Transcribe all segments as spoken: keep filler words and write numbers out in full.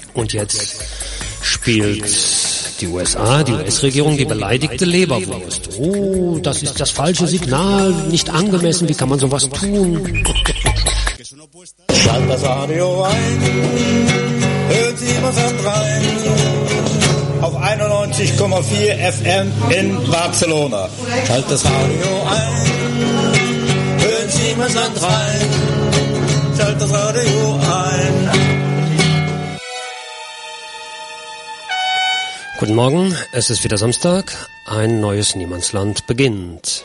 Und jetzt spielt die U S A, die U S-Regierung, die beleidigte Leberwurst. Oh, das ist das falsche Signal, nicht angemessen, wie kann man sowas tun? Schalt das Radio ein, hören Sie was an rein, auf einundneunzig Komma vier F M in Barcelona. Schalt das Radio ein, hören Sie was an rein, schalt das Radio ein. Guten Morgen, es ist wieder Samstag, ein neues Niemandsland beginnt.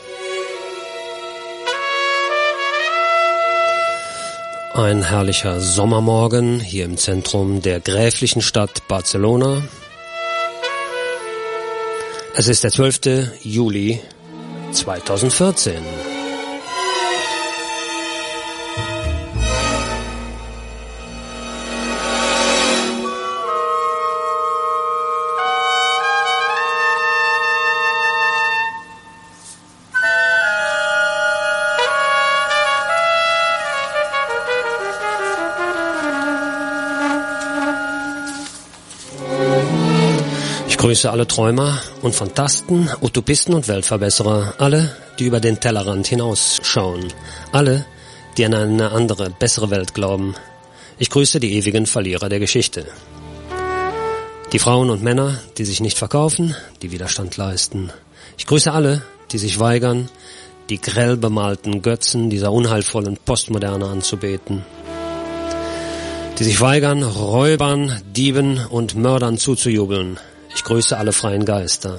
Ein herrlicher Sommermorgen hier im Zentrum der gräflichen Stadt Barcelona. Es ist der zwölfte Juli zweitausendvierzehn. Ich grüße alle Träumer und Phantasten, Utopisten und Weltverbesserer, alle, die über den Tellerrand hinausschauen, alle, die an eine andere, bessere Welt glauben. Ich grüße die ewigen Verlierer der Geschichte. Die Frauen und Männer, die sich nicht verkaufen, die Widerstand leisten. Ich grüße alle, die sich weigern, die grell bemalten Götzen dieser unheilvollen Postmoderne anzubeten. Die sich weigern, Räubern, Dieben und Mördern zuzujubeln. Ich grüße alle freien Geister.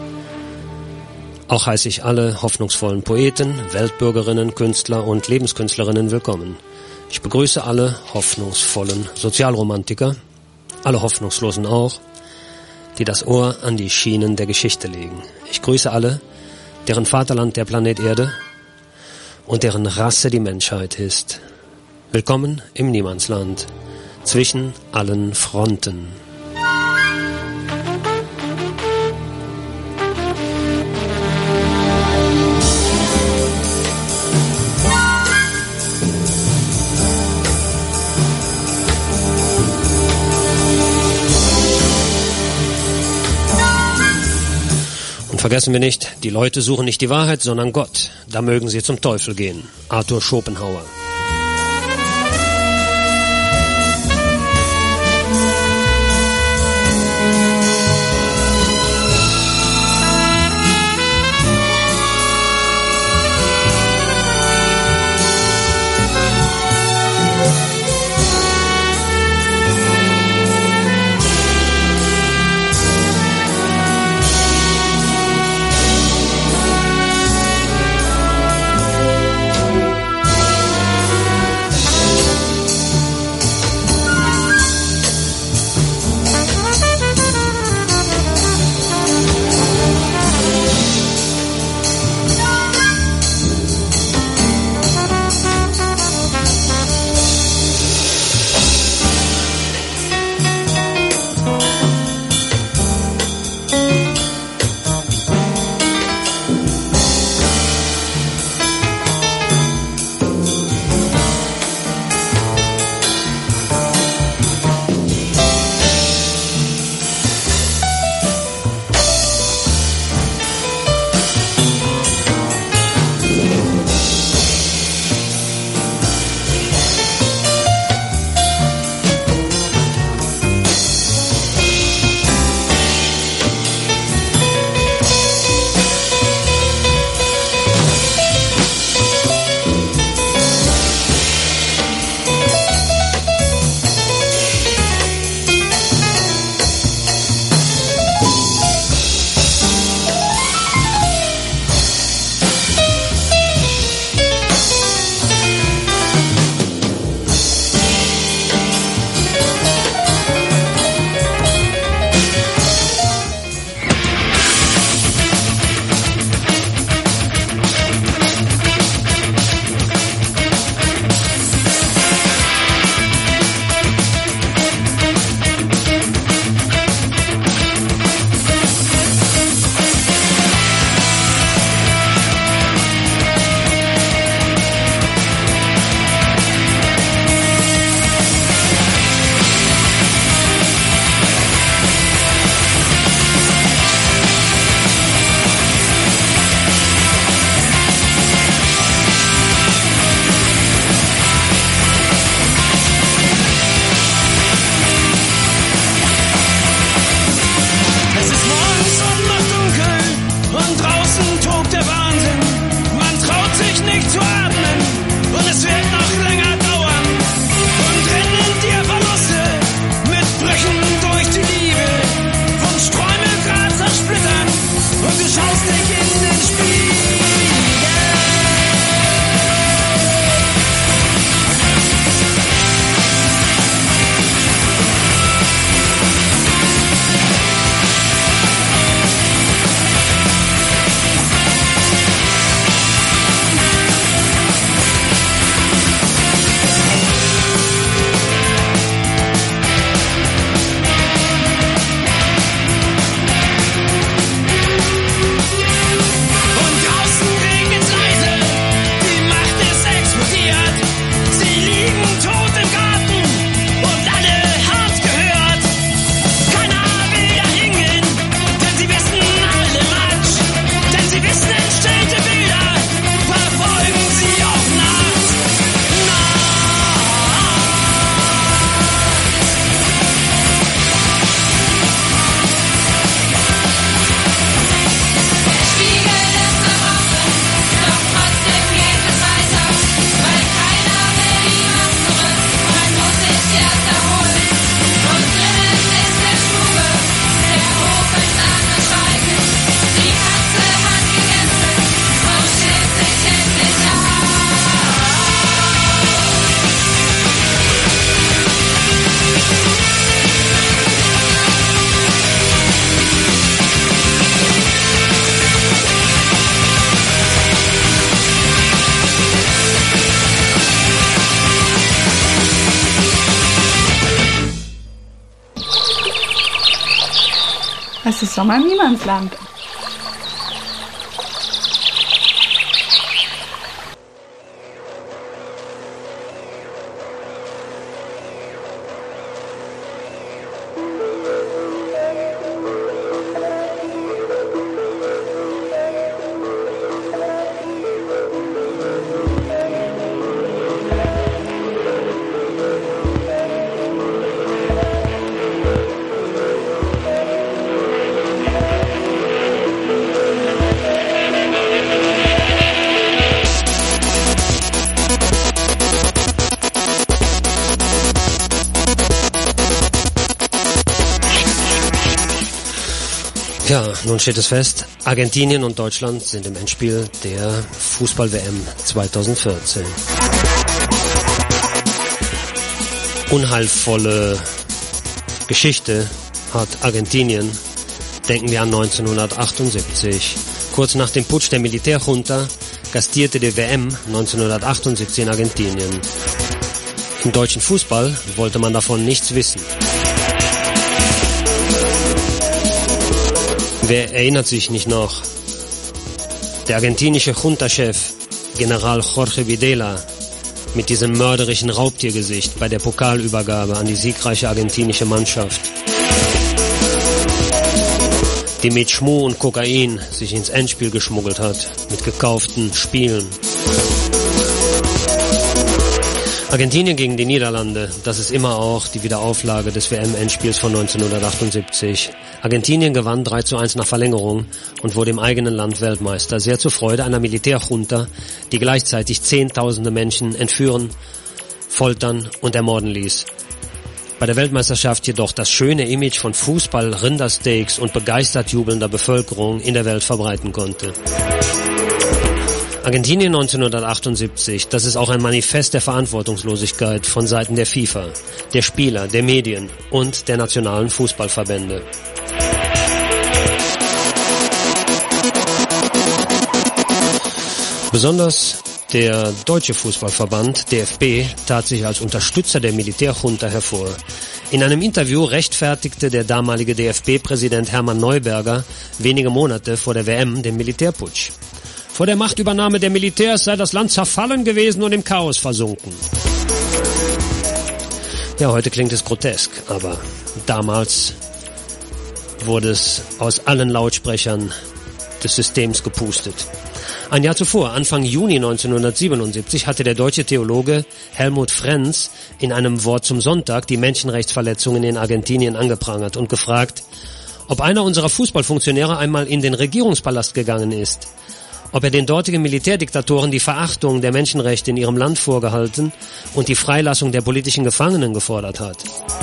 Auch heiße ich alle hoffnungsvollen Poeten, Weltbürgerinnen, Künstler und Lebenskünstlerinnen willkommen. Ich begrüße alle hoffnungsvollen Sozialromantiker, alle Hoffnungslosen auch, die das Ohr an die Schienen der Geschichte legen. Ich grüße alle, deren Vaterland der Planet Erde und deren Rasse die Menschheit ist. Willkommen im Niemandsland, zwischen allen Fronten. Vergessen wir nicht, die Leute suchen nicht die Wahrheit, sondern Gott. Da mögen sie zum Teufel gehen. Arthur Schopenhauer. Es ist Sommer im Niemandsland. Ja, nun steht es fest, Argentinien und Deutschland sind im Endspiel der Fußball-W M zwanzig vierzehn. Unheilvolle Geschichte hat Argentinien, denken wir an neunzehnhundertachtundsiebzig. Kurz nach dem Putsch der Militärjunta gastierte die W M neunzehnhundertachtundsiebzig in Argentinien. Im deutschen Fußball wollte man davon nichts wissen. Wer erinnert sich nicht noch? Der argentinische Junta-Chef, General Jorge Videla, mit diesem mörderischen Raubtiergesicht bei der Pokalübergabe an die siegreiche argentinische Mannschaft, die mit Schmuh und Kokain sich ins Endspiel geschmuggelt hat, mit gekauften Spielen. Argentinien gegen die Niederlande, das ist immer auch die Wiederauflage des W M-Endspiels von neunzehnhundertachtundsiebzig. Argentinien gewann drei zu eins nach Verlängerung und wurde im eigenen Land Weltmeister, sehr zur Freude einer Militärjunta, die gleichzeitig Zehntausende Menschen entführen, foltern und ermorden ließ. Bei der Weltmeisterschaft jedoch das schöne Image von Fußball, Rindersteaks und begeistert jubelnder Bevölkerung in der Welt verbreiten konnte. Argentinien neunzehnhundertachtundsiebzig, das ist auch ein Manifest der Verantwortungslosigkeit von Seiten der FIFA, der Spieler, der Medien und der nationalen Fußballverbände. Besonders der Deutsche Fußballverband, D F B, tat sich als Unterstützer der Militärjunta hervor. In einem Interview rechtfertigte der damalige D F B-Präsident Hermann Neuberger wenige Monate vor der W M den Militärputsch. Vor der Machtübernahme der Militärs sei das Land zerfallen gewesen und im Chaos versunken. Ja, heute klingt es grotesk, aber damals wurde es aus allen Lautsprechern des Systems gepustet. Ein Jahr zuvor, Anfang Juni neunzehnhundertsiebenundsiebzig, hatte der deutsche Theologe Helmut Frenz in einem Wort zum Sonntag die Menschenrechtsverletzungen in Argentinien angeprangert und gefragt, ob einer unserer Fußballfunktionäre einmal in den Regierungspalast gegangen ist, ob er den dortigen Militärdiktatoren die Verachtung der Menschenrechte in ihrem Land vorgehalten und die Freilassung der politischen Gefangenen gefordert hat.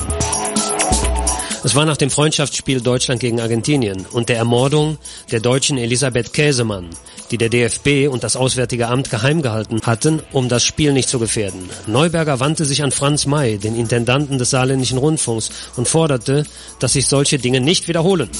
Es war nach dem Freundschaftsspiel Deutschland gegen Argentinien und der Ermordung der Deutschen Elisabeth Käsemann, die der D F B und das Auswärtige Amt geheim gehalten hatten, um das Spiel nicht zu gefährden. Neuberger wandte sich an Franz May, den Intendanten des Saarländischen Rundfunks, und forderte, dass sich solche Dinge nicht wiederholen.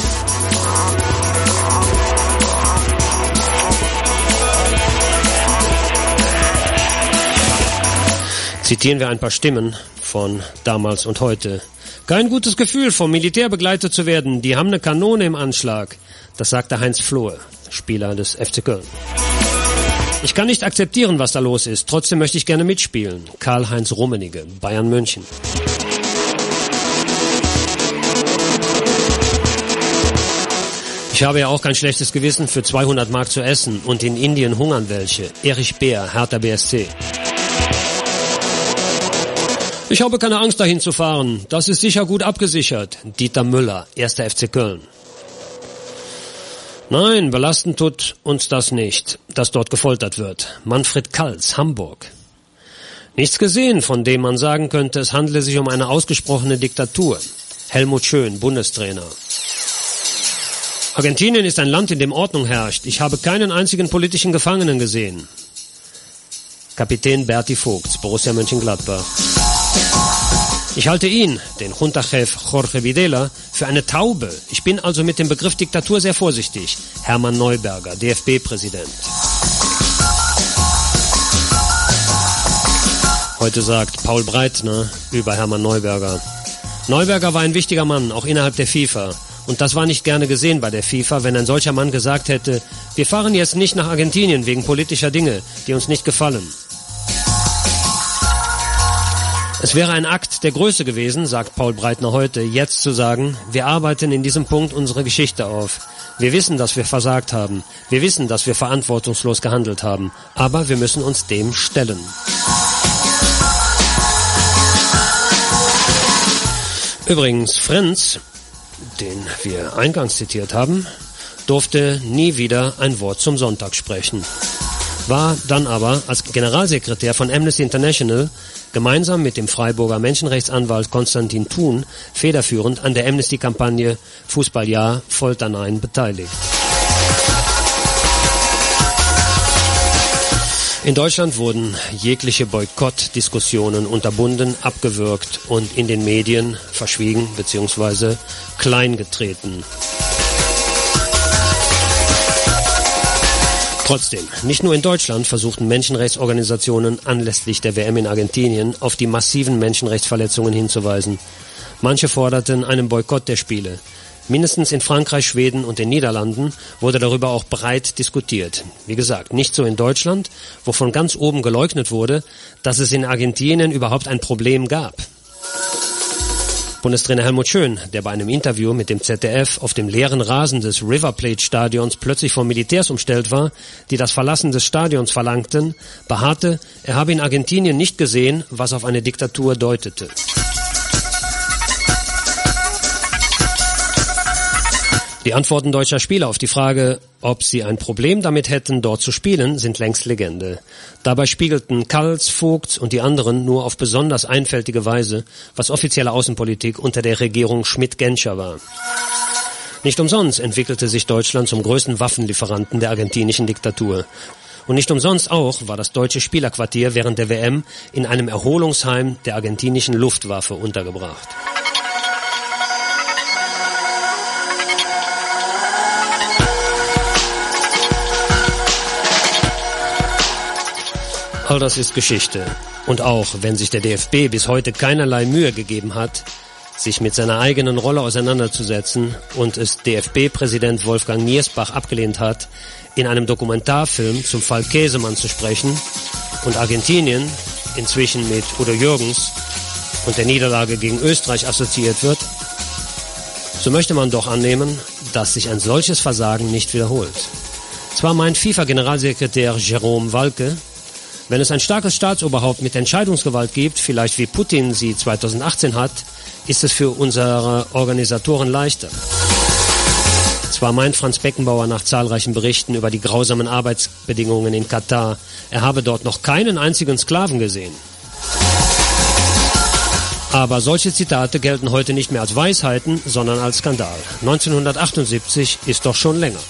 Zitieren wir ein paar Stimmen von damals und heute. Kein gutes Gefühl, vom Militär begleitet zu werden. Die haben eine Kanone im Anschlag. Das sagte Heinz Flohe, Spieler des F C Köln. Ich kann nicht akzeptieren, was da los ist. Trotzdem möchte ich gerne mitspielen. Karl-Heinz Rummenigge, Bayern München. Ich habe ja auch kein schlechtes Gewissen, für zweihundert Mark zu essen und in Indien hungern welche. Erich Beer, Hertha B S C. Ich habe keine Angst, dahin zu fahren. Das ist sicher gut abgesichert. Dieter Müller, erster F C Köln. Nein, belasten tut uns das nicht, dass dort gefoltert wird. Manfred Kals, Hamburg. Nichts gesehen, von dem man sagen könnte, es handle sich um eine ausgesprochene Diktatur. Helmut Schön, Bundestrainer. Argentinien ist ein Land, in dem Ordnung herrscht. Ich habe keinen einzigen politischen Gefangenen gesehen. Kapitän Berti Vogts, Borussia Mönchengladbach. Ich halte ihn, den Junta-Chef Jorge Videla, für eine Taube. Ich bin also mit dem Begriff Diktatur sehr vorsichtig. Hermann Neuberger, D F B-Präsident. Heute sagt Paul Breitner über Hermann Neuberger: Neuberger war ein wichtiger Mann, auch innerhalb der FIFA. Und das war nicht gerne gesehen bei der FIFA, wenn ein solcher Mann gesagt hätte, wir fahren jetzt nicht nach Argentinien wegen politischer Dinge, die uns nicht gefallen. Es wäre ein Akt der Größe gewesen, sagt Paul Breitner heute, jetzt zu sagen, wir arbeiten in diesem Punkt unsere Geschichte auf. Wir wissen, dass wir versagt haben. Wir wissen, dass wir verantwortungslos gehandelt haben. Aber wir müssen uns dem stellen. Übrigens, Frenz, den wir eingangs zitiert haben, durfte nie wieder ein Wort zum Sonntag sprechen. War dann aber als Generalsekretär von Amnesty International gemeinsam mit dem Freiburger Menschenrechtsanwalt Konstantin Thun federführend an der Amnesty-Kampagne Fußball ja, Folter nein beteiligt. In Deutschland wurden jegliche Boykottdiskussionen unterbunden, abgewürgt und in den Medien verschwiegen bzw. kleingetreten. Trotzdem, nicht nur in Deutschland versuchten Menschenrechtsorganisationen anlässlich der W M in Argentinien auf die massiven Menschenrechtsverletzungen hinzuweisen. Manche forderten einen Boykott der Spiele. Mindestens in Frankreich, Schweden und den Niederlanden wurde darüber auch breit diskutiert. Wie gesagt, nicht so in Deutschland, wo von ganz oben geleugnet wurde, dass es in Argentinien überhaupt ein Problem gab. Bundestrainer Helmut Schön, der bei einem Interview mit dem Z D F auf dem leeren Rasen des River Plate Stadions plötzlich von Militärs umstellt war, die das Verlassen des Stadions verlangten, beharrte, er habe in Argentinien nicht gesehen, was auf eine Diktatur deutete. Die Antworten deutscher Spieler auf die Frage, ob sie ein Problem damit hätten, dort zu spielen, sind längst Legende. Dabei spiegelten Kals, Vogts und die anderen nur auf besonders einfältige Weise, was offizielle Außenpolitik unter der Regierung Schmidt-Genscher war. Nicht umsonst entwickelte sich Deutschland zum größten Waffenlieferanten der argentinischen Diktatur. Und nicht umsonst auch war das deutsche Spielerquartier während der W M in einem Erholungsheim der argentinischen Luftwaffe untergebracht. All das ist Geschichte. Und auch wenn sich der D F B bis heute keinerlei Mühe gegeben hat, sich mit seiner eigenen Rolle auseinanderzusetzen und es D F B-Präsident Wolfgang Niersbach abgelehnt hat, in einem Dokumentarfilm zum Fall Käsemann zu sprechen und Argentinien inzwischen mit Udo Jürgens und der Niederlage gegen Österreich assoziiert wird, so möchte man doch annehmen, dass sich ein solches Versagen nicht wiederholt. Zwar meint FIFA-Generalsekretär Jerome Walke, wenn es ein starkes Staatsoberhaupt mit Entscheidungsgewalt gibt, vielleicht wie Putin sie zweitausendachtzehn hat, ist es für unsere Organisatoren leichter. Zwar meint Franz Beckenbauer nach zahlreichen Berichten über die grausamen Arbeitsbedingungen in Katar, er habe dort noch keinen einzigen Sklaven gesehen. Aber solche Zitate gelten heute nicht mehr als Weisheiten, sondern als Skandal. neunzehnhundertachtundsiebzig ist doch schon länger.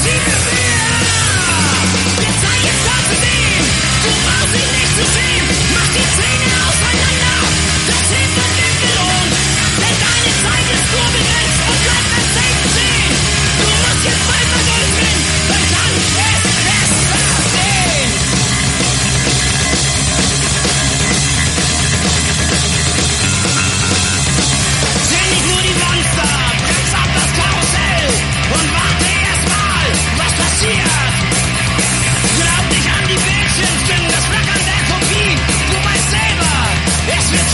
Zu sehen,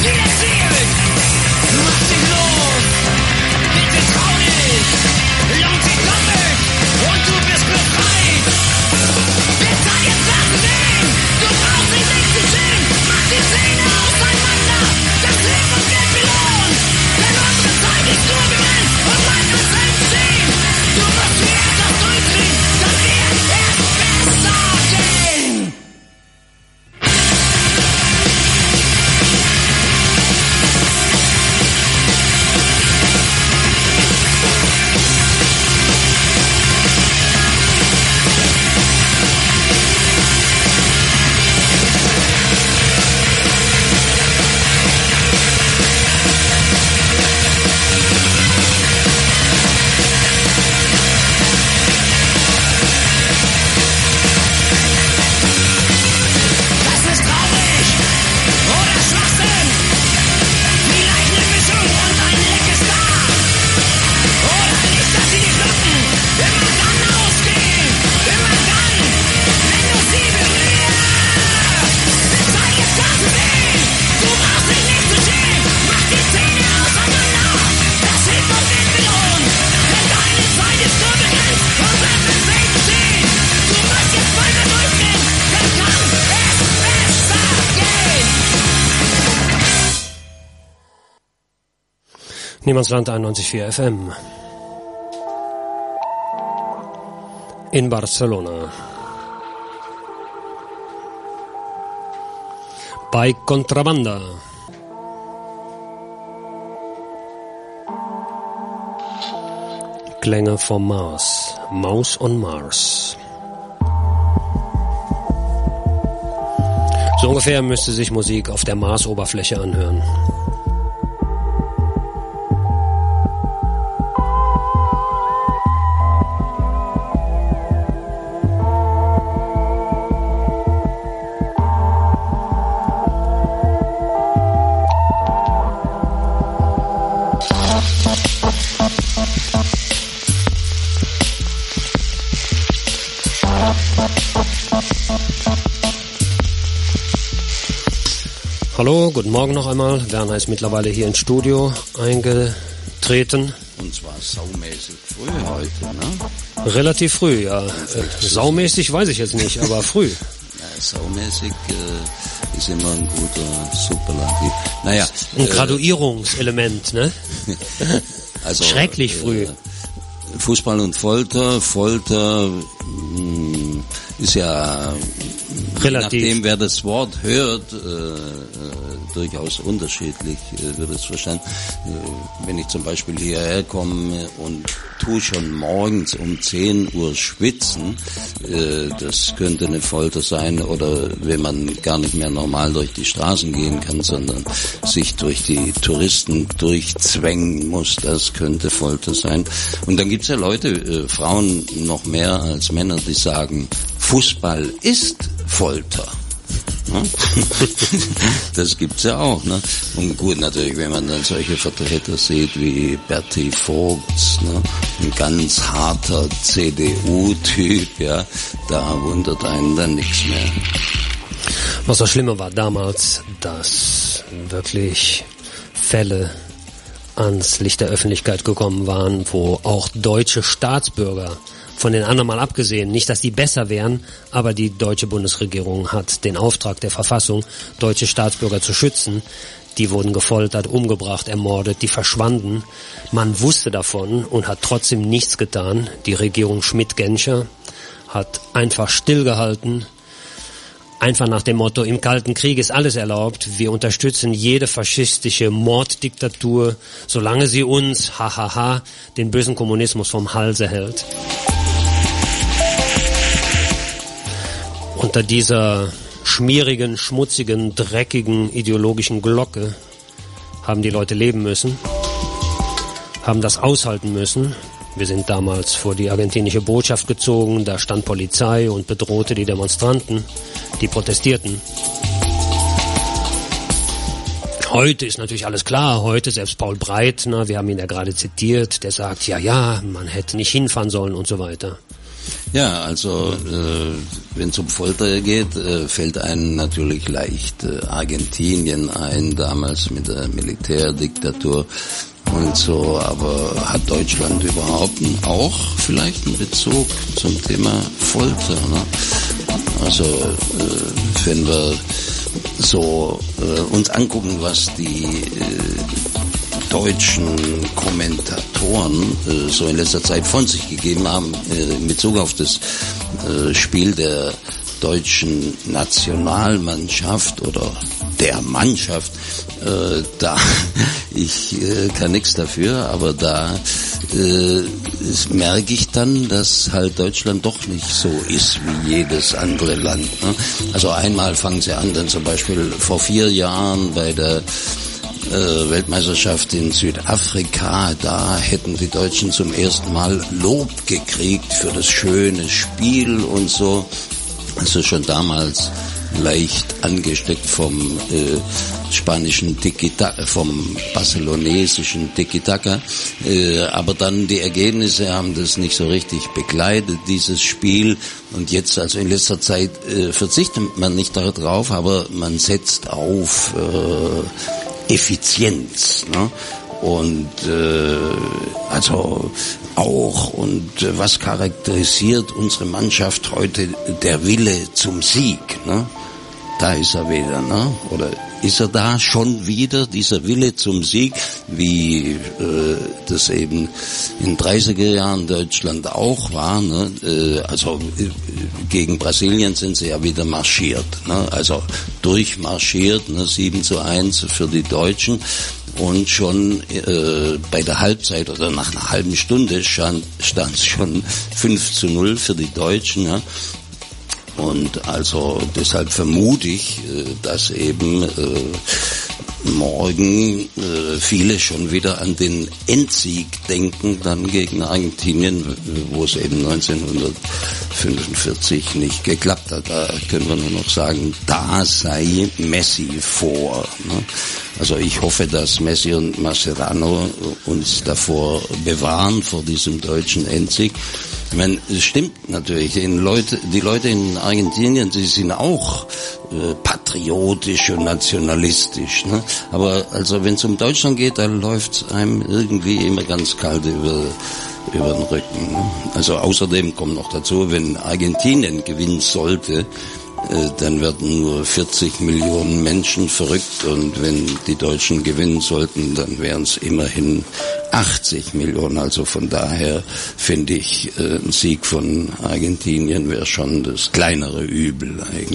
Niemandsland einundneunzig Komma vier F M. In Barcelona. Bei Contrabanda. Klänge vom Mars. Maus on Mars. So ungefähr müsste sich Musik auf der Marsoberfläche anhören. Hallo, guten Morgen noch einmal. Werner ist mittlerweile hier ins Studio eingetreten. Und zwar saumäßig früh heute, ne? Relativ früh, ja. Äh, saumäßig weiß ich jetzt nicht, aber früh. Ja, saumäßig äh, ist immer ein guter Superlativ. Naja. Ein äh, Graduierungselement, ne? Also, schrecklich früh. Äh, Fußball und Folter. Folter mh, ist ja... Relativ. Je nachdem, wer das Wort hört, äh, äh, durchaus unterschiedlich äh, wird es verstanden. Äh, wenn ich zum Beispiel hierher komme und tue schon morgens um zehn Uhr schwitzen, äh, das könnte eine Folter sein, oder wenn man gar nicht mehr normal durch die Straßen gehen kann, sondern sich durch die Touristen durchzwängen muss, das könnte Folter sein. Und dann gibt's ja Leute, äh, Frauen noch mehr als Männer, die sagen, Fußball ist Folter. Das gibt's ja auch, ne? Und gut, natürlich, wenn man dann solche Vertreter sieht wie Berti Vogts, ne? Ein ganz harter C D U-Typ, ja, da wundert einen dann nichts mehr. Was das Schlimme war damals, dass wirklich Fälle ans Licht der Öffentlichkeit gekommen waren, wo auch deutsche Staatsbürger, von den anderen mal abgesehen, nicht, dass die besser wären, aber die deutsche Bundesregierung hat den Auftrag der Verfassung, deutsche Staatsbürger zu schützen. Die wurden gefoltert, umgebracht, ermordet, die verschwanden. Man wusste davon und hat trotzdem nichts getan. Die Regierung Schmidt-Genscher hat einfach stillgehalten, einfach nach dem Motto, im Kalten Krieg ist alles erlaubt, wir unterstützen jede faschistische Morddiktatur, solange sie uns, hahaha, den bösen Kommunismus vom Halse hält. Unter dieser schmierigen, schmutzigen, dreckigen, ideologischen Glocke haben die Leute leben müssen, haben das aushalten müssen. Wir sind damals vor die argentinische Botschaft gezogen, da stand Polizei und bedrohte die Demonstranten, die protestierten. Heute ist natürlich alles klar, heute selbst Paul Breitner, wir haben ihn ja gerade zitiert, der sagt, ja, ja, man hätte nicht hinfahren sollen und so weiter. Ja, also äh, wenn es um Folter geht, äh, fällt einem natürlich leicht äh, Argentinien ein, damals mit der Militärdiktatur und so, aber hat Deutschland überhaupt auch vielleicht einen Bezug zum Thema Folter? Ne? Also äh, wenn wir so äh, uns angucken, was die äh, deutschen Kommentatoren äh, so in letzter Zeit von sich gegeben haben äh, in Bezug auf das äh, Spiel der deutschen Nationalmannschaft oder der Mannschaft, äh, da ich äh, kann nichts dafür, aber da äh, merke ich dann, dass halt Deutschland doch nicht so ist wie jedes andere Land. Ne? Also einmal fangen sie an, dann zum Beispiel vor vier Jahren bei der äh, Weltmeisterschaft in Südafrika, da hätten die Deutschen zum ersten Mal Lob gekriegt für das schöne Spiel und so. Also schon damals leicht angesteckt vom äh, spanischen Tiki-Taka, vom barcelonesischen Tiki-Taka. Äh, aber dann die Ergebnisse haben das nicht so richtig begleitet, dieses Spiel. Und jetzt, also in letzter Zeit, äh, verzichtet man nicht darauf, aber man setzt auf äh, Effizienz, ne? Und äh, also auch, und äh, was charakterisiert unsere Mannschaft heute? Der Wille zum Sieg, ne? Da ist er wieder, ne? Oder ist er da schon wieder, dieser Wille zum Sieg, wie äh, das eben in dreißiger Jahren Deutschland auch war, ne? Äh, also äh, gegen Brasilien sind sie ja wieder marschiert, ne? Also durchmarschiert, ne? sieben zu eins für die Deutschen. Und schon äh, bei der Halbzeit oder nach einer halben Stunde stand es schon fünf zu null für die Deutschen. Ja? Und also deshalb vermute ich, äh, dass eben äh, morgen äh, viele schon wieder an den Endsieg denken, dann gegen Argentinien, wo es eben neunzehnhundertfünfundvierzig nicht geklappt hat. Da können wir nur noch sagen, da sei Messi vor. Ne? Also ich hoffe, dass Messi und Mascherano uns davor bewahren, vor diesem deutschen Endsieg. Ich meine, es stimmt natürlich, die Leute, die Leute in Argentinien, die sind auch äh, patriotisch und nationalistisch, ne? Aber also wenn es um Deutschland geht, dann läuft einem irgendwie immer ganz kalt über über den Rücken. Ne? Also außerdem kommt noch dazu, wenn Argentinien gewinnen sollte, äh, dann werden nur vierzig Millionen Menschen verrückt, und wenn die Deutschen gewinnen sollten, dann wären es immerhin achtzig Millionen. Also von daher finde ich, äh, ein Sieg von Argentinien wäre schon das kleinere Übel eigentlich.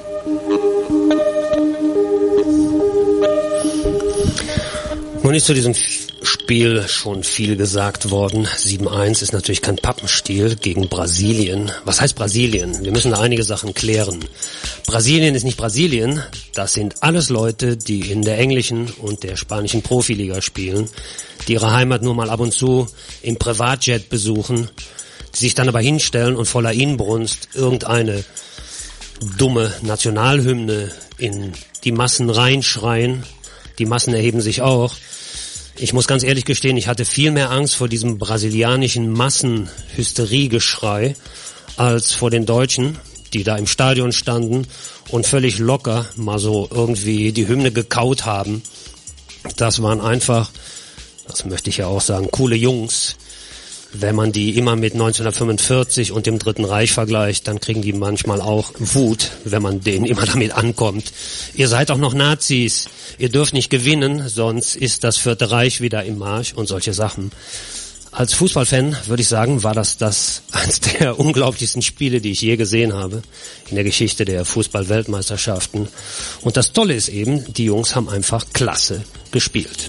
Nun ist zu diesem Spiel schon viel gesagt worden. sieben eins ist natürlich kein Pappenstiel gegen Brasilien. Was heißt Brasilien? Wir müssen da einige Sachen klären. Brasilien ist nicht Brasilien. Das sind alles Leute, die in der englischen und der spanischen Profiliga spielen, die ihre Heimat nur mal ab und zu im Privatjet besuchen, die sich dann aber hinstellen und voller Inbrunst irgendeine dumme Nationalhymne in die Massen reinschreien. Die Massen erheben sich auch. Ich muss ganz ehrlich gestehen, ich hatte viel mehr Angst vor diesem brasilianischen Massenhysteriegeschrei als vor den Deutschen, die da im Stadion standen und völlig locker mal so irgendwie die Hymne gekaut haben. Das waren einfach, das möchte ich ja auch sagen, coole Jungs. Wenn man die immer mit neunzehnhundertfünfundvierzig und dem Dritten Reich vergleicht, dann kriegen die manchmal auch Wut, wenn man denen immer damit ankommt. Ihr seid auch noch Nazis, ihr dürft nicht gewinnen, sonst ist das Vierte Reich wieder im Marsch und solche Sachen. Als Fußballfan würde ich sagen, war das das eines der unglaublichsten Spiele, die ich je gesehen habe in der Geschichte der Fußball-Weltmeisterschaften. Und das Tolle ist eben, die Jungs haben einfach klasse gespielt.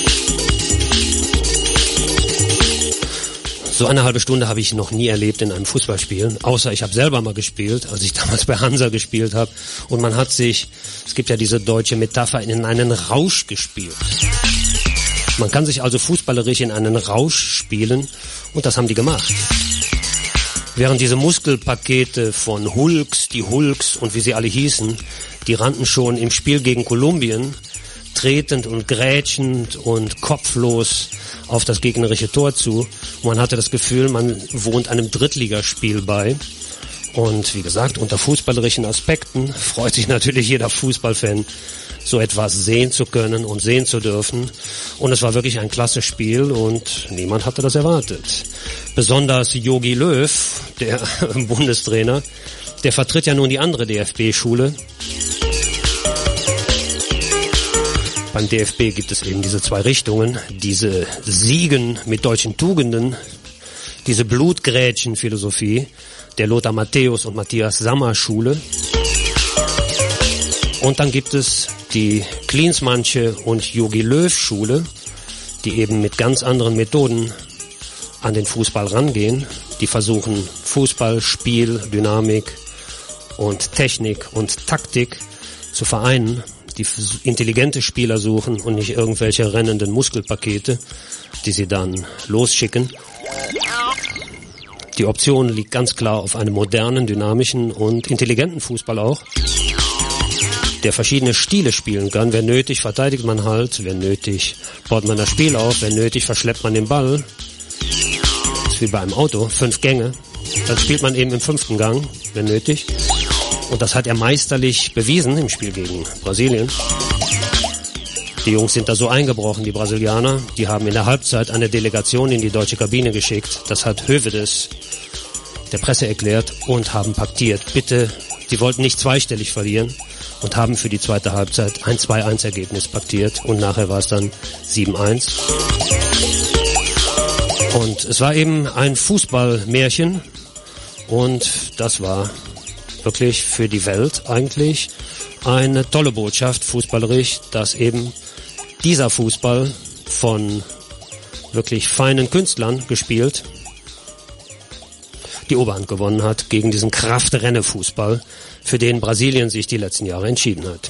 So eine halbe Stunde habe ich noch nie erlebt in einem Fußballspiel, außer ich habe selber mal gespielt, als ich damals bei Hansa gespielt habe. Und man hat sich, es gibt ja diese deutsche Metapher, in einen Rausch gespielt. Man kann sich also fußballerisch in einen Rausch spielen, und das haben die gemacht. Während diese Muskelpakete von Hulks, die Hulks und wie sie alle hießen, die rannten schon im Spiel gegen Kolumbien tretend und grätschend und kopflos auf das gegnerische Tor zu. Man hatte das Gefühl, man wohnt einem Drittligaspiel bei. Und wie gesagt, unter fußballerischen Aspekten freut sich natürlich jeder Fußballfan, so etwas sehen zu können und sehen zu dürfen. Und es war wirklich ein klasse Spiel und niemand hatte das erwartet. Besonders Jogi Löw, der Bundestrainer, der vertritt ja nun die andere D F B-Schule. Beim D F B gibt es eben diese zwei Richtungen, diese Siegen mit deutschen Tugenden, diese Blutgrätschen-Philosophie, der Lothar Matthäus und Matthias Sammer Schule. Und dann gibt es die Klinsmannsche und Jogi Löw Schule, die eben mit ganz anderen Methoden an den Fußball rangehen. Die versuchen Fußball, Spiel, Dynamik und Technik und Taktik zu vereinen, die intelligente Spieler suchen und nicht irgendwelche rennenden Muskelpakete, die sie dann losschicken. Die Option liegt ganz klar auf einem modernen, dynamischen und intelligenten Fußball auch, der verschiedene Stile spielen kann. Wenn nötig, verteidigt man halt, wenn nötig, baut man das Spiel auf, wenn nötig, verschleppt man den Ball. Das ist wie bei einem Auto, fünf Gänge. Dann spielt man eben im fünften Gang, wenn nötig. Und das hat er meisterlich bewiesen im Spiel gegen Brasilien. Die Jungs sind da so eingebrochen, die Brasilianer. Die haben in der Halbzeit eine Delegation in die deutsche Kabine geschickt. Das hat Hövedes der Presse erklärt und haben paktiert. Bitte, die wollten nicht zweistellig verlieren und haben für die zweite Halbzeit ein zwei eins Ergebnis paktiert. Und nachher war es dann sieben eins. Und es war eben ein Fußballmärchen. Und das war wirklich für die Welt eigentlich eine tolle Botschaft, fußballerisch, dass eben dieser Fußball von wirklich feinen Künstlern gespielt die Oberhand gewonnen hat gegen diesen Kraftrenne-Fußball, für den Brasilien sich die letzten Jahre entschieden hat.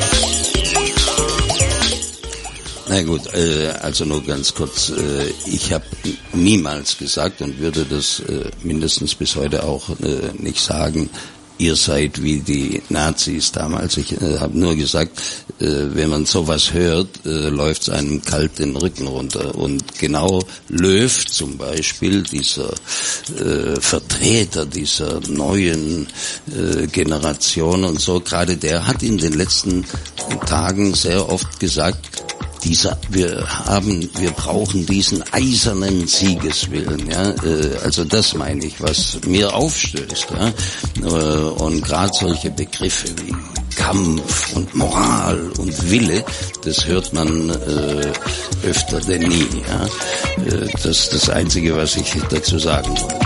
Na gut, äh, also nur ganz kurz, äh, ich habe niemals gesagt und würde das äh, mindestens bis heute auch äh, nicht sagen, ihr seid wie die Nazis damals. Ich äh, habe nur gesagt, äh, wenn man sowas hört, äh, läuft es einem kalt den Rücken runter. Und genau Löw zum Beispiel, dieser äh, Vertreter dieser neuen äh, Generation und so, gerade der hat in den letzten Tagen sehr oft gesagt, Dieser, wir haben, wir brauchen diesen eisernen Siegeswillen, ja, äh, also das meine ich, was mir aufstößt, ja, äh, und gerade solche Begriffe wie Kampf und Moral und Wille, das hört man äh, öfter denn nie, ja, äh, das ist das Einzige, was ich dazu sagen wollte.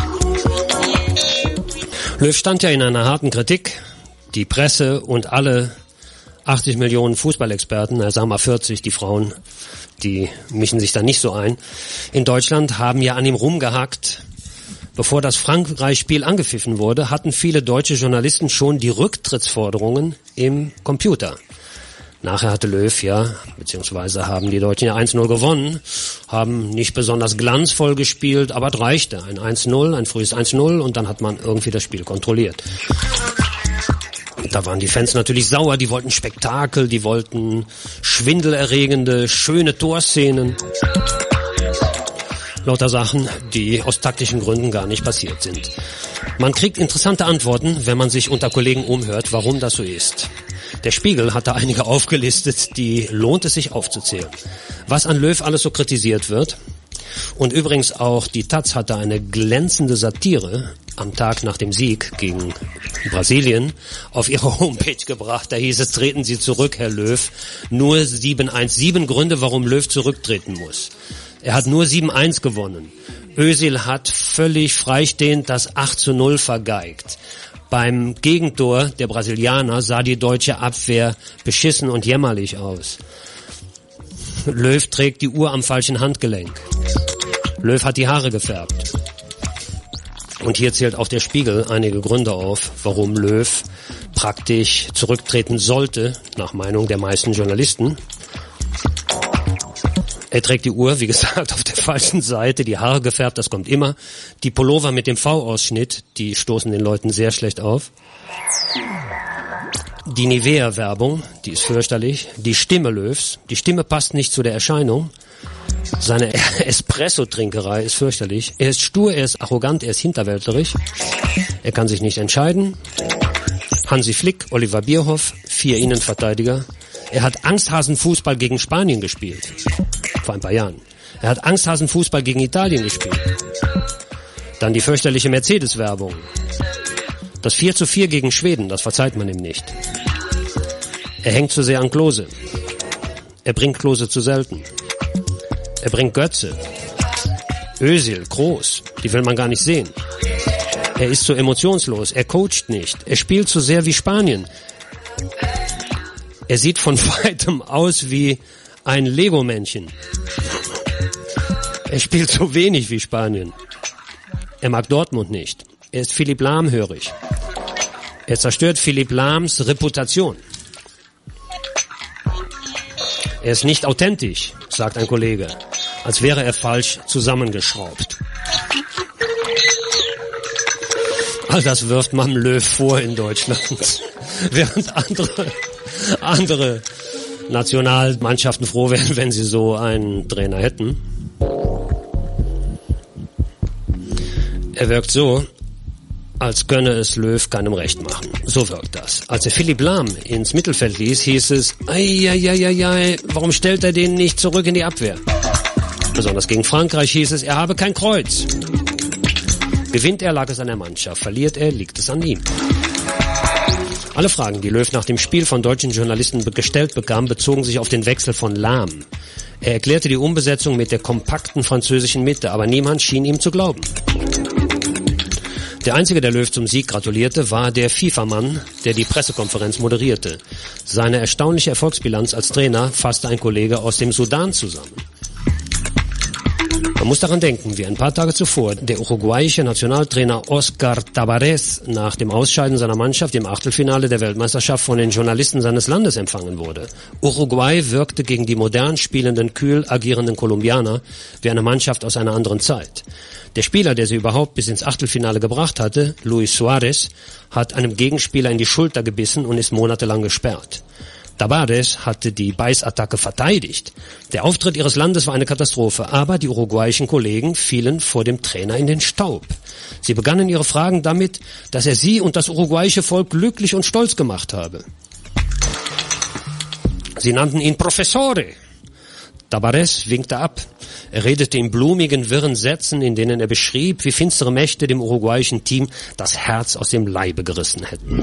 Löw stand ja in einer harten Kritik, die Presse und alle achtzig Millionen Fußballexperten, er sag mal vierzig, die Frauen, die mischen sich da nicht so ein, in Deutschland haben ja an ihm rumgehackt. Bevor das Frankreich-Spiel angepfiffen wurde, hatten viele deutsche Journalisten schon die Rücktrittsforderungen im Computer. Nachher hatte Löw ja, beziehungsweise haben die Deutschen ja eins null gewonnen, haben nicht besonders glanzvoll gespielt, aber es reichte. Ein eins null, ein frühes eins null und dann hat man irgendwie das Spiel kontrolliert. Da waren die Fans natürlich sauer, die wollten Spektakel, die wollten schwindelerregende, schöne Torszenen. Lauter Sachen, die aus taktischen Gründen gar nicht passiert sind. Man kriegt interessante Antworten, wenn man sich unter Kollegen umhört, warum das so ist. Der Spiegel hat da einige aufgelistet, die lohnt es sich aufzuzählen. Was an Löw alles so kritisiert wird. Und übrigens auch die Taz hatte eine glänzende Satire am Tag nach dem Sieg gegen Brasilien auf ihre Homepage gebracht. Da hieß es, treten Sie zurück, Herr Löw. Nur sieben eins. Sieben Gründe, warum Löw zurücktreten muss. Er hat nur sieben eins gewonnen. Özil hat völlig freistehend das acht zu null vergeigt. Beim Gegentor der Brasilianer sah die deutsche Abwehr beschissen und jämmerlich aus. Löw trägt die Uhr am falschen Handgelenk. Löw hat die Haare gefärbt. Und hier zählt auch der Spiegel einige Gründe auf, warum Löw praktisch zurücktreten sollte, nach Meinung der meisten Journalisten. Er trägt die Uhr, wie gesagt, auf der falschen Seite, die Haare gefärbt, das kommt immer. Die Pullover mit dem V-Ausschnitt, die stoßen den Leuten sehr schlecht auf. Die Nivea-Werbung, die ist fürchterlich. Die Stimme Löws, die Stimme passt nicht zu der Erscheinung. Seine Espresso-Trinkerei ist fürchterlich. Er ist stur, er ist arrogant, er ist hinterwäldlerisch. Er kann sich nicht entscheiden. Hansi Flick, Oliver Bierhoff, vier Innenverteidiger. Er hat Angsthasenfußball gegen Spanien gespielt. Vor ein paar Jahren. Er hat Angsthasenfußball gegen Italien gespielt. Dann die fürchterliche Mercedes-Werbung. Das vier zu vier gegen Schweden, das verzeiht man ihm nicht. Er hängt zu sehr an Klose. Er bringt Klose zu selten. Er bringt Götze. Özil, Kroos, die will man gar nicht sehen. Er ist so emotionslos, er coacht nicht. Er spielt so sehr wie Spanien. Er sieht von weitem aus wie ein Lego-Männchen. Er spielt so wenig wie Spanien. Er mag Dortmund nicht. Er ist Philipp Lahm-hörig. Er zerstört Philipp Lahms Reputation. Er ist nicht authentisch, sagt ein Kollege, als wäre er falsch zusammengeschraubt. All das wirft man Löw vor in Deutschland, während andere, andere Nationalmannschaften froh wären, wenn sie so einen Trainer hätten. Er wirkt so, als könne es Löw keinem recht machen. So wirkt das. Als er Philipp Lahm ins Mittelfeld ließ, hieß es, ei, ei, ei, ei, ei, warum stellt er den nicht zurück in die Abwehr? Besonders gegen Frankreich hieß es, er habe kein Kreuz. Gewinnt er, lag es an der Mannschaft. Verliert er, liegt es an ihm. Alle Fragen, die Löw nach dem Spiel von deutschen Journalisten gestellt bekam, bezogen sich auf den Wechsel von Lahm. Er erklärte die Umbesetzung mit der kompakten französischen Mitte, aber niemand schien ihm zu glauben. Der Einzige, der Löw zum Sieg gratulierte, war der FIFA-Mann, der die Pressekonferenz moderierte. Seine erstaunliche Erfolgsbilanz als Trainer fasste ein Kollege aus dem Sudan zusammen. Man muss daran denken, wie ein paar Tage zuvor der uruguayische Nationaltrainer Oscar Tabarez nach dem Ausscheiden seiner Mannschaft im Achtelfinale der Weltmeisterschaft von den Journalisten seines Landes empfangen wurde. Uruguay wirkte gegen die modern spielenden, kühl agierenden Kolumbianer wie eine Mannschaft aus einer anderen Zeit. Der Spieler, der sie überhaupt bis ins Achtelfinale gebracht hatte, Luis Suarez, hat einem Gegenspieler in die Schulter gebissen und ist monatelang gesperrt. Tabarez hatte die Beißattacke verteidigt. Der Auftritt ihres Landes war eine Katastrophe, aber die uruguayischen Kollegen fielen vor dem Trainer in den Staub. Sie begannen ihre Fragen damit, dass er sie und das uruguayische Volk glücklich und stolz gemacht habe. Sie nannten ihn Professore. Tabarez winkte ab. Er redete in blumigen, wirren Sätzen, in denen er beschrieb, wie finstere Mächte dem uruguayischen Team das Herz aus dem Leibe gerissen hätten.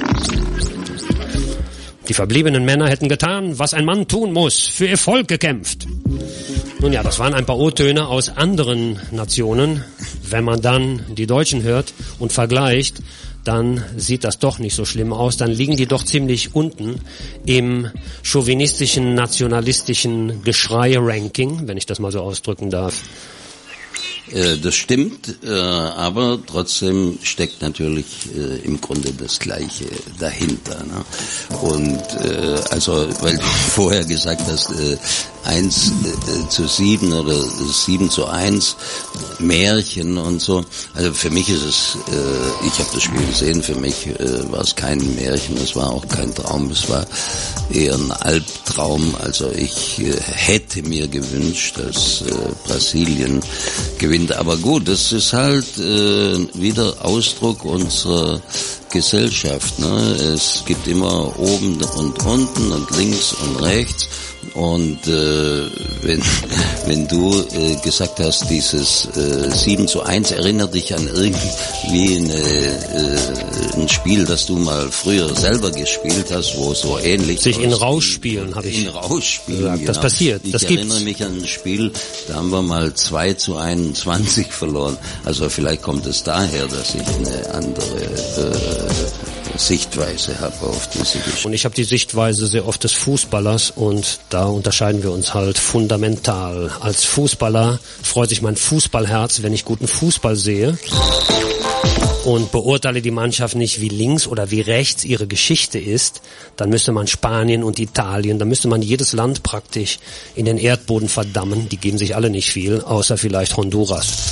Die verbliebenen Männer hätten getan, was ein Mann tun muss, für ihr Volk gekämpft. Nun ja, das waren ein paar O-Töne aus anderen Nationen. Wenn man dann die Deutschen hört und vergleicht, dann sieht das doch nicht so schlimm aus. Dann liegen die doch ziemlich unten im chauvinistischen, nationalistischen Geschrei-Ranking, wenn ich das mal so ausdrücken darf. Das stimmt, aber trotzdem steckt natürlich im Grunde das Gleiche dahinter. Ne? Und also, weil du vorher gesagt hast, eins zu sieben oder sieben zu eins Märchen und so. Also für mich ist es, ich habe das Spiel gesehen, für mich war es kein Märchen, es war auch kein Traum, es war eher ein Albtraum. Also ich hätte mir gewünscht, dass Brasilien gewinnt. Aber gut, das ist halt äh, wieder Ausdruck unserer Gesellschaft. Ne? Es gibt immer oben und unten und links und rechts. Und äh, wenn wenn du äh, gesagt hast, dieses äh, sieben zu eins erinnert dich an irgendwie eine, äh, ein Spiel, das du mal früher selber gespielt hast, wo so ähnlich sich in Rauschspielen habe ich in Rauschspielen gesagt, genau. Das passiert, ich das erinnere gibt's. mich an ein Spiel, da haben wir mal zwei zu einundzwanzig verloren. Also vielleicht kommt es daher, dass ich eine andere äh, Sichtweise habe auf diese Geschichte. Und ich habe die Sichtweise sehr oft des Fußballers und da unterscheiden wir uns halt fundamental. Als Fußballer freut sich mein Fußballherz, wenn ich guten Fußball sehe und beurteile die Mannschaft nicht, wie links oder wie rechts ihre Geschichte ist. Dann müsste man Spanien und Italien, dann müsste man jedes Land praktisch in den Erdboden verdammen. Die geben sich alle nicht viel, außer vielleicht Honduras.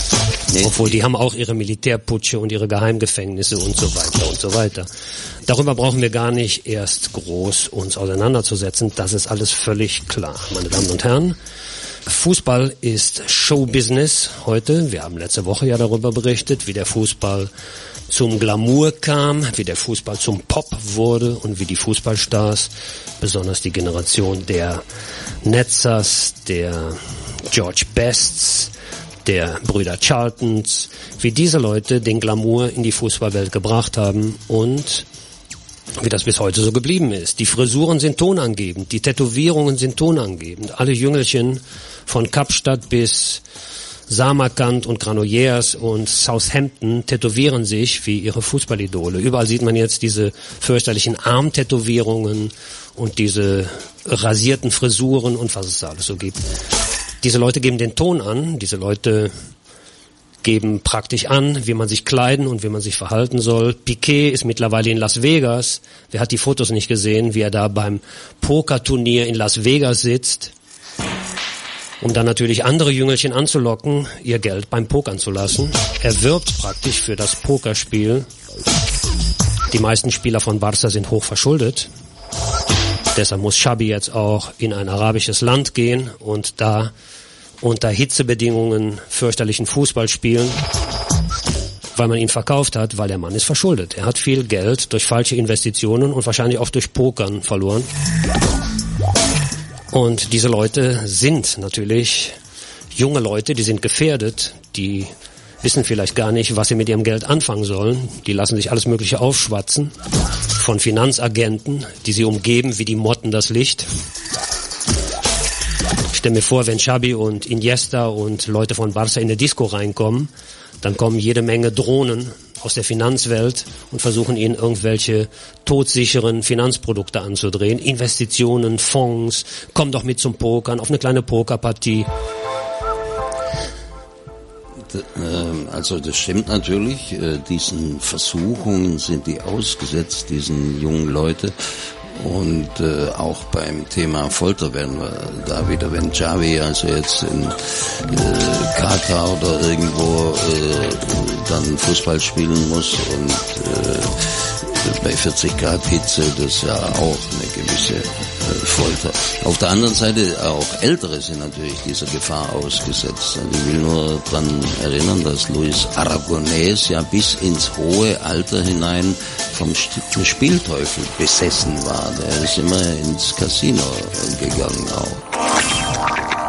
Nee, Obwohl, die haben auch ihre Militärputsche und ihre Geheimgefängnisse und so weiter und so weiter. Darüber brauchen wir gar nicht erst groß uns auseinanderzusetzen. Das ist alles völlig klar, meine Damen und Herren. Fußball ist Showbusiness heute. Wir haben letzte Woche ja darüber berichtet, wie der Fußball zum Glamour kam, wie der Fußball zum Pop wurde und wie die Fußballstars, besonders die Generation der Netzers, der George Bests, der Brüder Charltons, wie diese Leute den Glamour in die Fußballwelt gebracht haben und wie das bis heute so geblieben ist. Die Frisuren sind tonangebend, die Tätowierungen sind tonangebend. Alle Jüngelchen von Kapstadt bis Samarkand und Granollers und Southampton tätowieren sich wie ihre Fußballidole. Überall sieht man jetzt diese fürchterlichen Armtätowierungen und diese rasierten Frisuren und was es da alles so gibt. Diese Leute geben den Ton an, diese Leute geben praktisch an, wie man sich kleiden und wie man sich verhalten soll. Piqué ist mittlerweile in Las Vegas. Wer hat die Fotos nicht gesehen, wie er da beim Pokerturnier in Las Vegas sitzt, um dann natürlich andere Jüngelchen anzulocken, ihr Geld beim Pokern zu lassen. Er wirbt praktisch für das Pokerspiel. Die meisten Spieler von Barca sind hoch verschuldet. Deshalb muss Xabi jetzt auch in ein arabisches Land gehen und da unter Hitzebedingungen fürchterlichen Fußball spielen, weil man ihn verkauft hat, weil der Mann ist verschuldet. Er hat viel Geld durch falsche Investitionen und wahrscheinlich auch durch Pokern verloren. Und diese Leute sind natürlich junge Leute, die sind gefährdet, die wissen vielleicht gar nicht, was sie mit ihrem Geld anfangen sollen. Die lassen sich alles Mögliche aufschwatzen von Finanzagenten, die sie umgeben wie die Motten das Licht. Ich stell mir vor, wenn Xabi und Iniesta und Leute von Barca in eine Disco reinkommen, dann kommen jede Menge Drohnen aus der Finanzwelt und versuchen ihnen irgendwelche todsicheren Finanzprodukte anzudrehen. Investitionen, Fonds, komm doch mit zum Pokern, auf eine kleine Pokerpartie. Also das stimmt natürlich, diesen Versuchungen sind die ausgesetzt, diesen jungen Leute. Und äh, auch beim Thema Folter werden wir da wieder, wenn Xavi also jetzt in äh, Katar oder irgendwo äh, dann Fußball spielen muss und äh, bei vierzig Grad Hitze, das ist ja auch eine gewisse äh, Folter. Auf der anderen Seite auch Ältere sind natürlich dieser Gefahr ausgesetzt. Also ich will nur dran erinnern, dass Luis Aragonés ja bis ins hohe Alter hinein vom Spielteufel besessen war. Der ist immer ins Casino gegangen auch.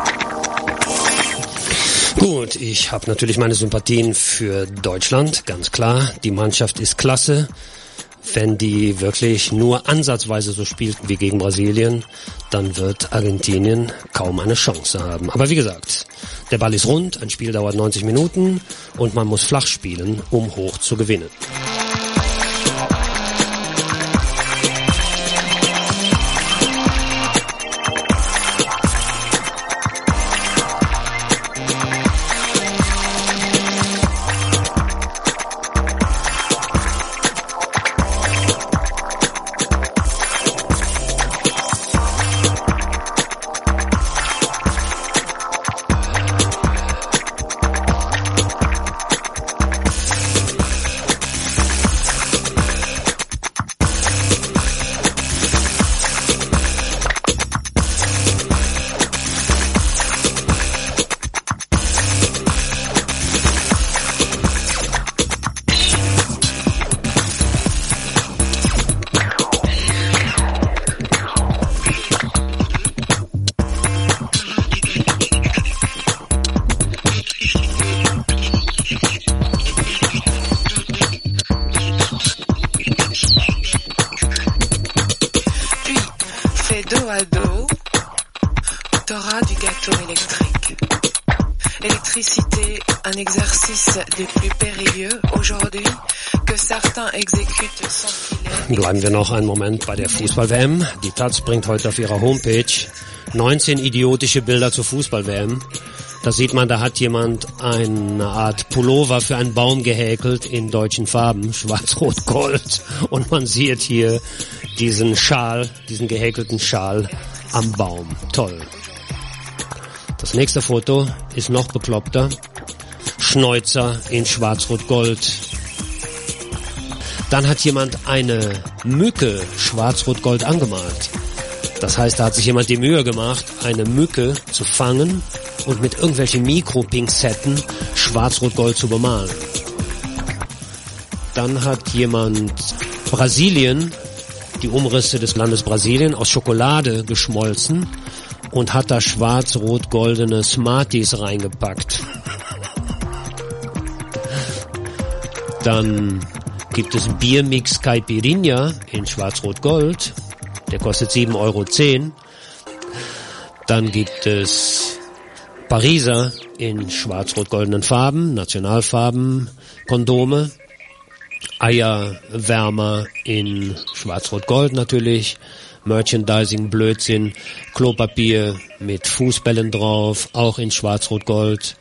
Gut, ich habe natürlich meine Sympathien für Deutschland, ganz klar. Die Mannschaft ist klasse. Wenn die wirklich nur ansatzweise so spielt wie gegen Brasilien, dann wird Argentinien kaum eine Chance haben. Aber wie gesagt, der Ball ist rund, ein Spiel dauert neunzig Minuten und man muss flach spielen, um hoch zu gewinnen. Bleiben wir noch einen Moment bei der Fußball-W M. Die Taz bringt heute auf ihrer Homepage neunzehn idiotische Bilder zur Fußball-W M. Da sieht man, da hat jemand eine Art Pullover für einen Baum gehäkelt in deutschen Farben, schwarz, rot, gold. Und man sieht hier diesen Schal, diesen gehäkelten Schal am Baum. Toll. Das nächste Foto ist noch bekloppter. Schnäuzer in Schwarz-Rot-Gold. Dann hat jemand eine Mücke schwarz-rot-gold angemalt. Das heißt, da hat sich jemand die Mühe gemacht, eine Mücke zu fangen und mit irgendwelchen Mikropinzetten schwarz-rot-gold zu bemalen. Dann hat jemand Brasilien, die Umrisse des Landes Brasilien, aus Schokolade geschmolzen und hat da schwarz-rot-goldene Smarties reingepackt. Dann gibt es Biermix Caipirinha in Schwarz-Rot-Gold. Der kostet sieben Euro zehn. Dann gibt es Pariser in schwarz-rot-goldenen Farben, Nationalfarben, Kondome, Eierwärmer in schwarz-rot-gold natürlich, Merchandising, Blödsinn, Klopapier mit Fußbällen drauf, auch in schwarz-rot-gold.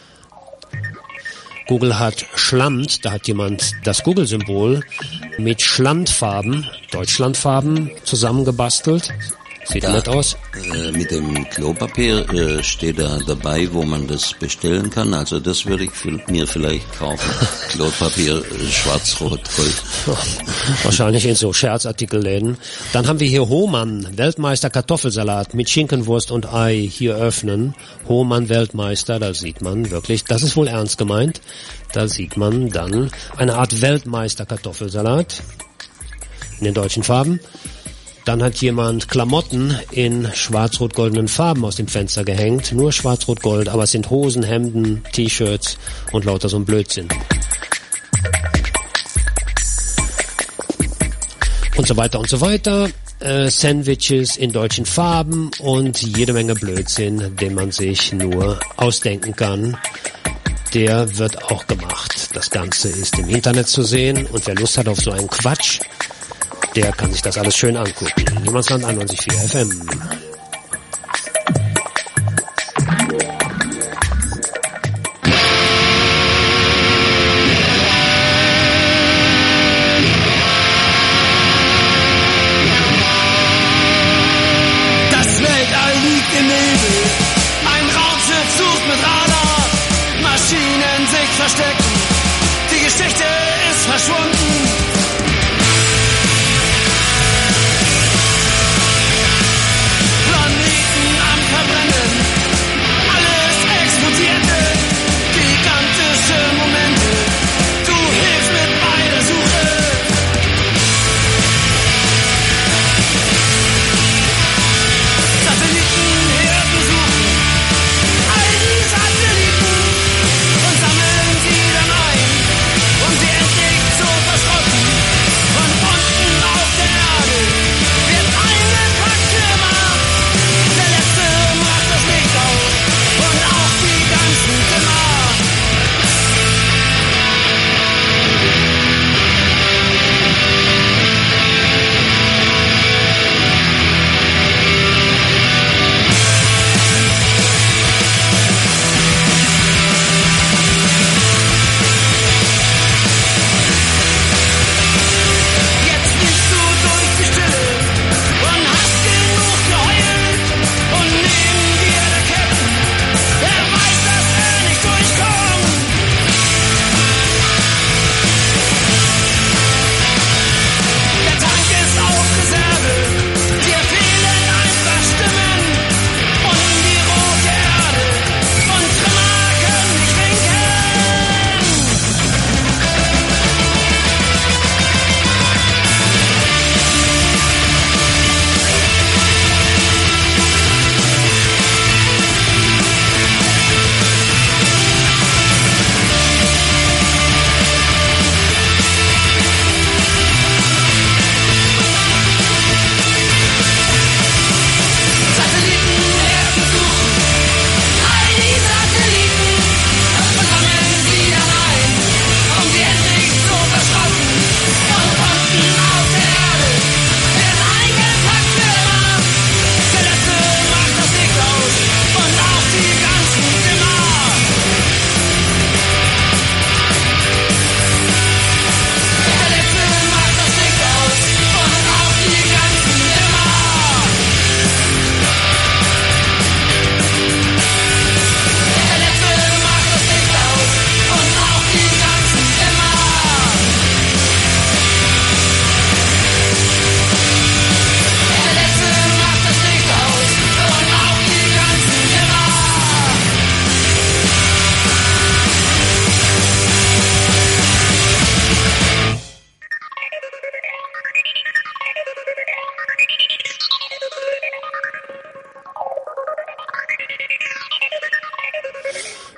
Google hat Schland, da hat jemand das Google-Symbol mit Schlandfarben, Deutschlandfarben zusammengebastelt. Sieht da, nett aus. Äh, mit dem Klopapier äh, steht da dabei, wo man das bestellen kann. Also das würde ich für, mir vielleicht kaufen. Klopapier, äh, schwarz-rot-gold. Wahrscheinlich in so Scherzartikelläden. Dann haben wir hier Hohmann, Weltmeister Kartoffelsalat mit Schinkenwurst und Ei hier öffnen. Hohmann Weltmeister, da sieht man wirklich, das ist wohl ernst gemeint. Da sieht man dann eine Art Weltmeister Kartoffelsalat in den deutschen Farben. Dann hat jemand Klamotten in schwarz-rot-goldenen Farben aus dem Fenster gehängt. Nur schwarz-rot-gold, aber es sind Hosen, Hemden, T-Shirts und lauter so ein Blödsinn. Und so weiter und so weiter. Äh, Sandwiches in deutschen Farben und jede Menge Blödsinn, den man sich nur ausdenken kann. Der wird auch gemacht. Das Ganze ist im Internet zu sehen und wer Lust hat auf so einen Quatsch, der kann sich das alles schön angucken. Niemandsland einundneunzig Komma vier F M. Das Weltall liegt im Nebel. Ein Raumschiff sucht mit Radar. Maschinen sich verstecken. Die Geschichte ist verschwunden.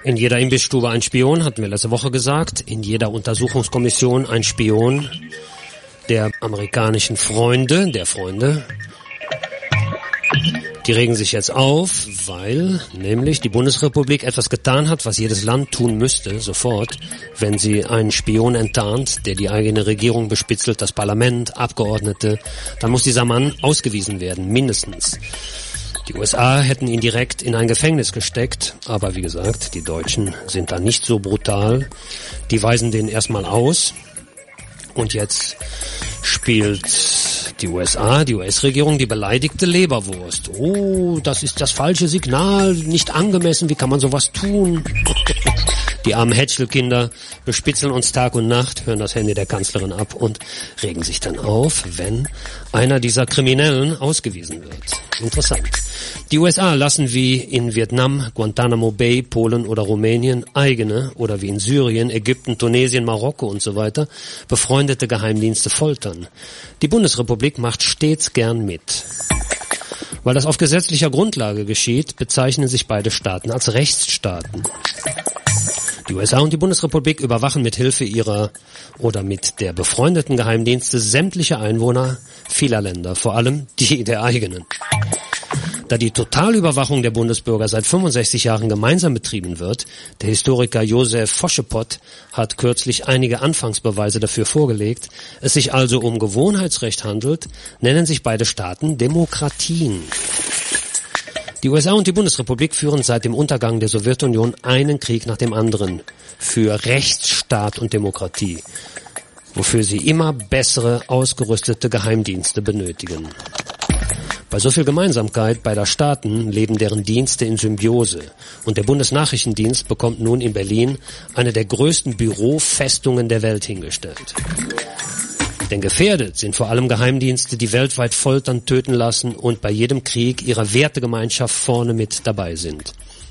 In jeder Imbissstube ein Spion, hatten wir letzte Woche gesagt. In jeder Untersuchungskommission ein Spion der amerikanischen Freunde, der Freunde. Die regen sich jetzt auf, weil nämlich die Bundesrepublik etwas getan hat, was jedes Land tun müsste, sofort, wenn sie einen Spion enttarnt, der die eigene Regierung bespitzelt, das Parlament, Abgeordnete, dann muss dieser Mann ausgewiesen werden, mindestens. Die U S A hätten ihn direkt in ein Gefängnis gesteckt, aber wie gesagt, die Deutschen sind da nicht so brutal. Die weisen den erstmal aus und jetzt spielt die U S A, die U S-Regierung, die beleidigte Leberwurst. Oh, das ist das falsche Signal, nicht angemessen, wie kann man sowas tun? Die armen Hätschelkinder bespitzeln uns Tag und Nacht, hören das Handy der Kanzlerin ab und regen sich dann auf, wenn einer dieser Kriminellen ausgewiesen wird. Interessant. Die U S A lassen wie in Vietnam, Guantanamo Bay, Polen oder Rumänien eigene oder wie in Syrien, Ägypten, Tunesien, Marokko und so weiter befreundete Geheimdienste foltern. Die Bundesrepublik macht stets gern mit. Weil das auf gesetzlicher Grundlage geschieht, bezeichnen sich beide Staaten als Rechtsstaaten. Die U S A und die Bundesrepublik überwachen mit Hilfe ihrer oder mit der befreundeten Geheimdienste sämtliche Einwohner vieler Länder, vor allem die der eigenen. Da die Totalüberwachung der Bundesbürger seit fünfundsechzig Jahren gemeinsam betrieben wird, der Historiker Josef Foschepott hat kürzlich einige Anfangsbeweise dafür vorgelegt, es sich also um Gewohnheitsrecht handelt, nennen sich beide Staaten Demokratien. Die U S A und die Bundesrepublik führen seit dem Untergang der Sowjetunion einen Krieg nach dem anderen für Rechtsstaat und Demokratie, wofür sie immer bessere, ausgerüstete Geheimdienste benötigen. Bei so viel Gemeinsamkeit beider Staaten leben deren Dienste in Symbiose und der Bundesnachrichtendienst bekommt nun in Berlin eine der größten Bürofestungen der Welt hingestellt. Denn gefährdet sind vor allem Geheimdienste, die weltweit foltern, töten lassen und bei jedem Krieg ihrer Wertegemeinschaft vorne mit dabei sind.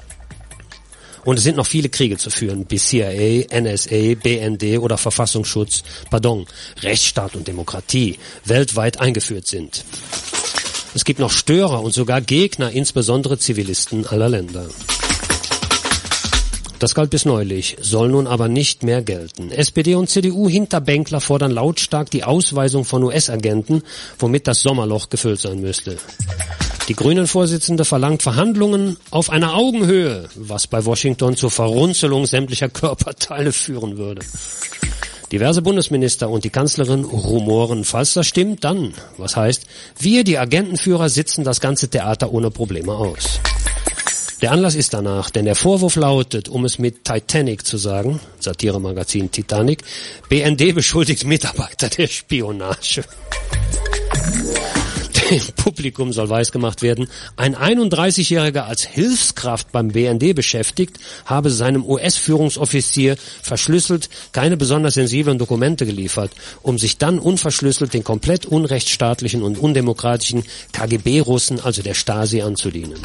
Und es sind noch viele Kriege zu führen, bis C I A, N S A, B N D oder Verfassungsschutz, pardon, Rechtsstaat und Demokratie weltweit eingeführt sind. Es gibt noch Störer und sogar Gegner, insbesondere Zivilisten aller Länder. Das galt bis neulich, soll nun aber nicht mehr gelten. S P D und C D U-Hinterbänkler fordern lautstark die Ausweisung von U S-Agenten, womit das Sommerloch gefüllt sein müsste. Die Grünen-Vorsitzende verlangt Verhandlungen auf einer Augenhöhe, was bei Washington zur Verrunzelung sämtlicher Körperteile führen würde. Diverse Bundesminister und die Kanzlerin rumoren, falls das stimmt, dann, was heißt, wir, die Agentenführer, sitzen das ganze Theater ohne Probleme aus. Der Anlass ist danach, denn der Vorwurf lautet, um es mit Titanic zu sagen, Satiremagazin Titanic, B N D beschuldigt Mitarbeiter der Spionage. Dem Publikum soll weisgemacht werden, ein einunddreißigjähriger als Hilfskraft beim B N D beschäftigt, habe seinem U S-Führungsoffizier verschlüsselt keine besonders sensiblen Dokumente geliefert, um sich dann unverschlüsselt den komplett unrechtsstaatlichen und undemokratischen K G B-Russen, also der Stasi, anzudienen.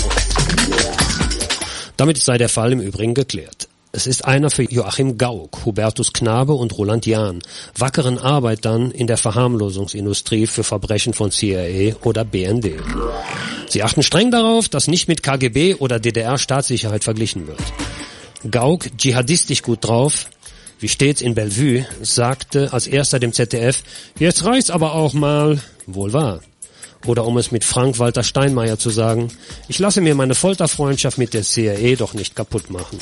Damit sei der Fall im Übrigen geklärt. Es ist einer für Joachim Gauck, Hubertus Knabe und Roland Jahn, wackeren Arbeitern in der Verharmlosungsindustrie für Verbrechen von C I A oder B N D. Sie achten streng darauf, dass nicht mit K G B oder D D R-Staatssicherheit verglichen wird. Gauck, dschihadistisch gut drauf, wie stets in Bellevue, sagte als erster dem Z D F, jetzt reicht's aber auch mal, wohl wahr. Oder um es mit Frank-Walter Steinmeier zu sagen, ich lasse mir meine Folterfreundschaft mit der C I A doch nicht kaputt machen.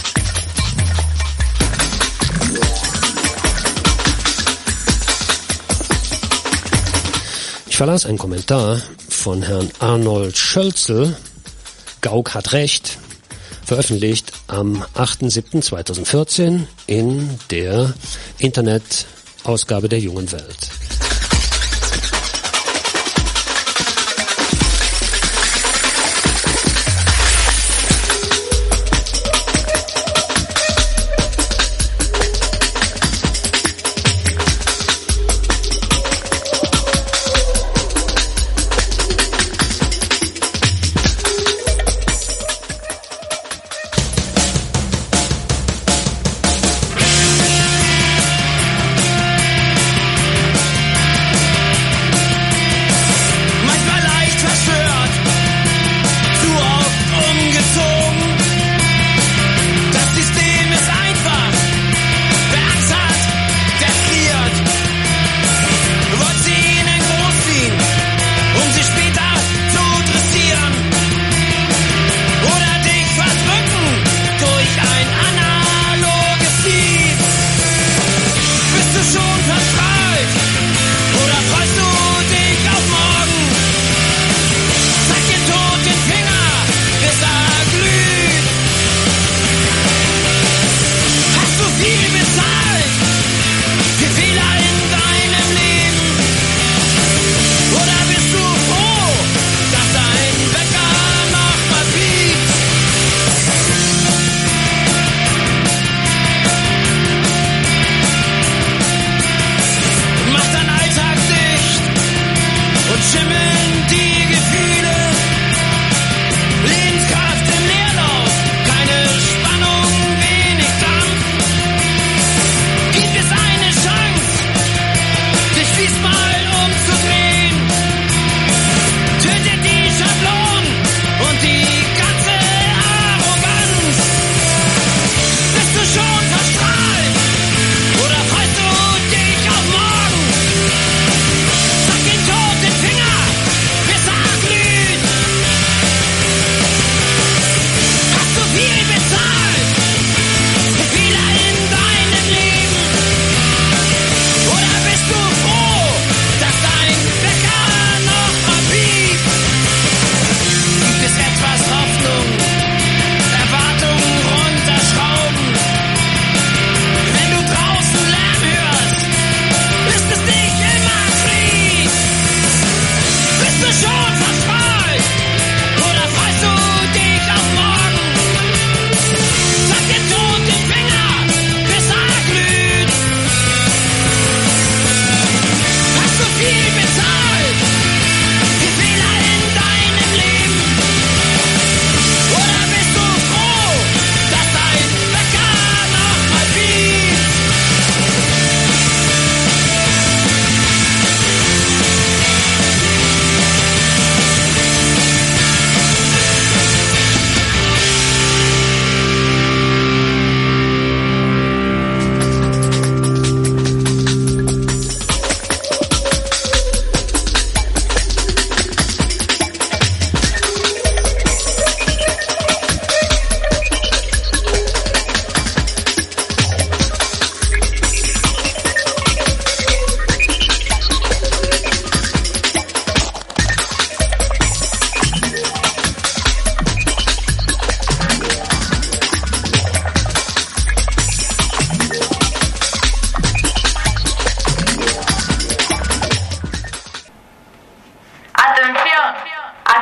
Ich verlas einen Kommentar von Herrn Arnold Schölzel, Gauck hat recht, veröffentlicht am achter siebter zweitausendvierzehn in der Internetausgabe der Jungen Welt.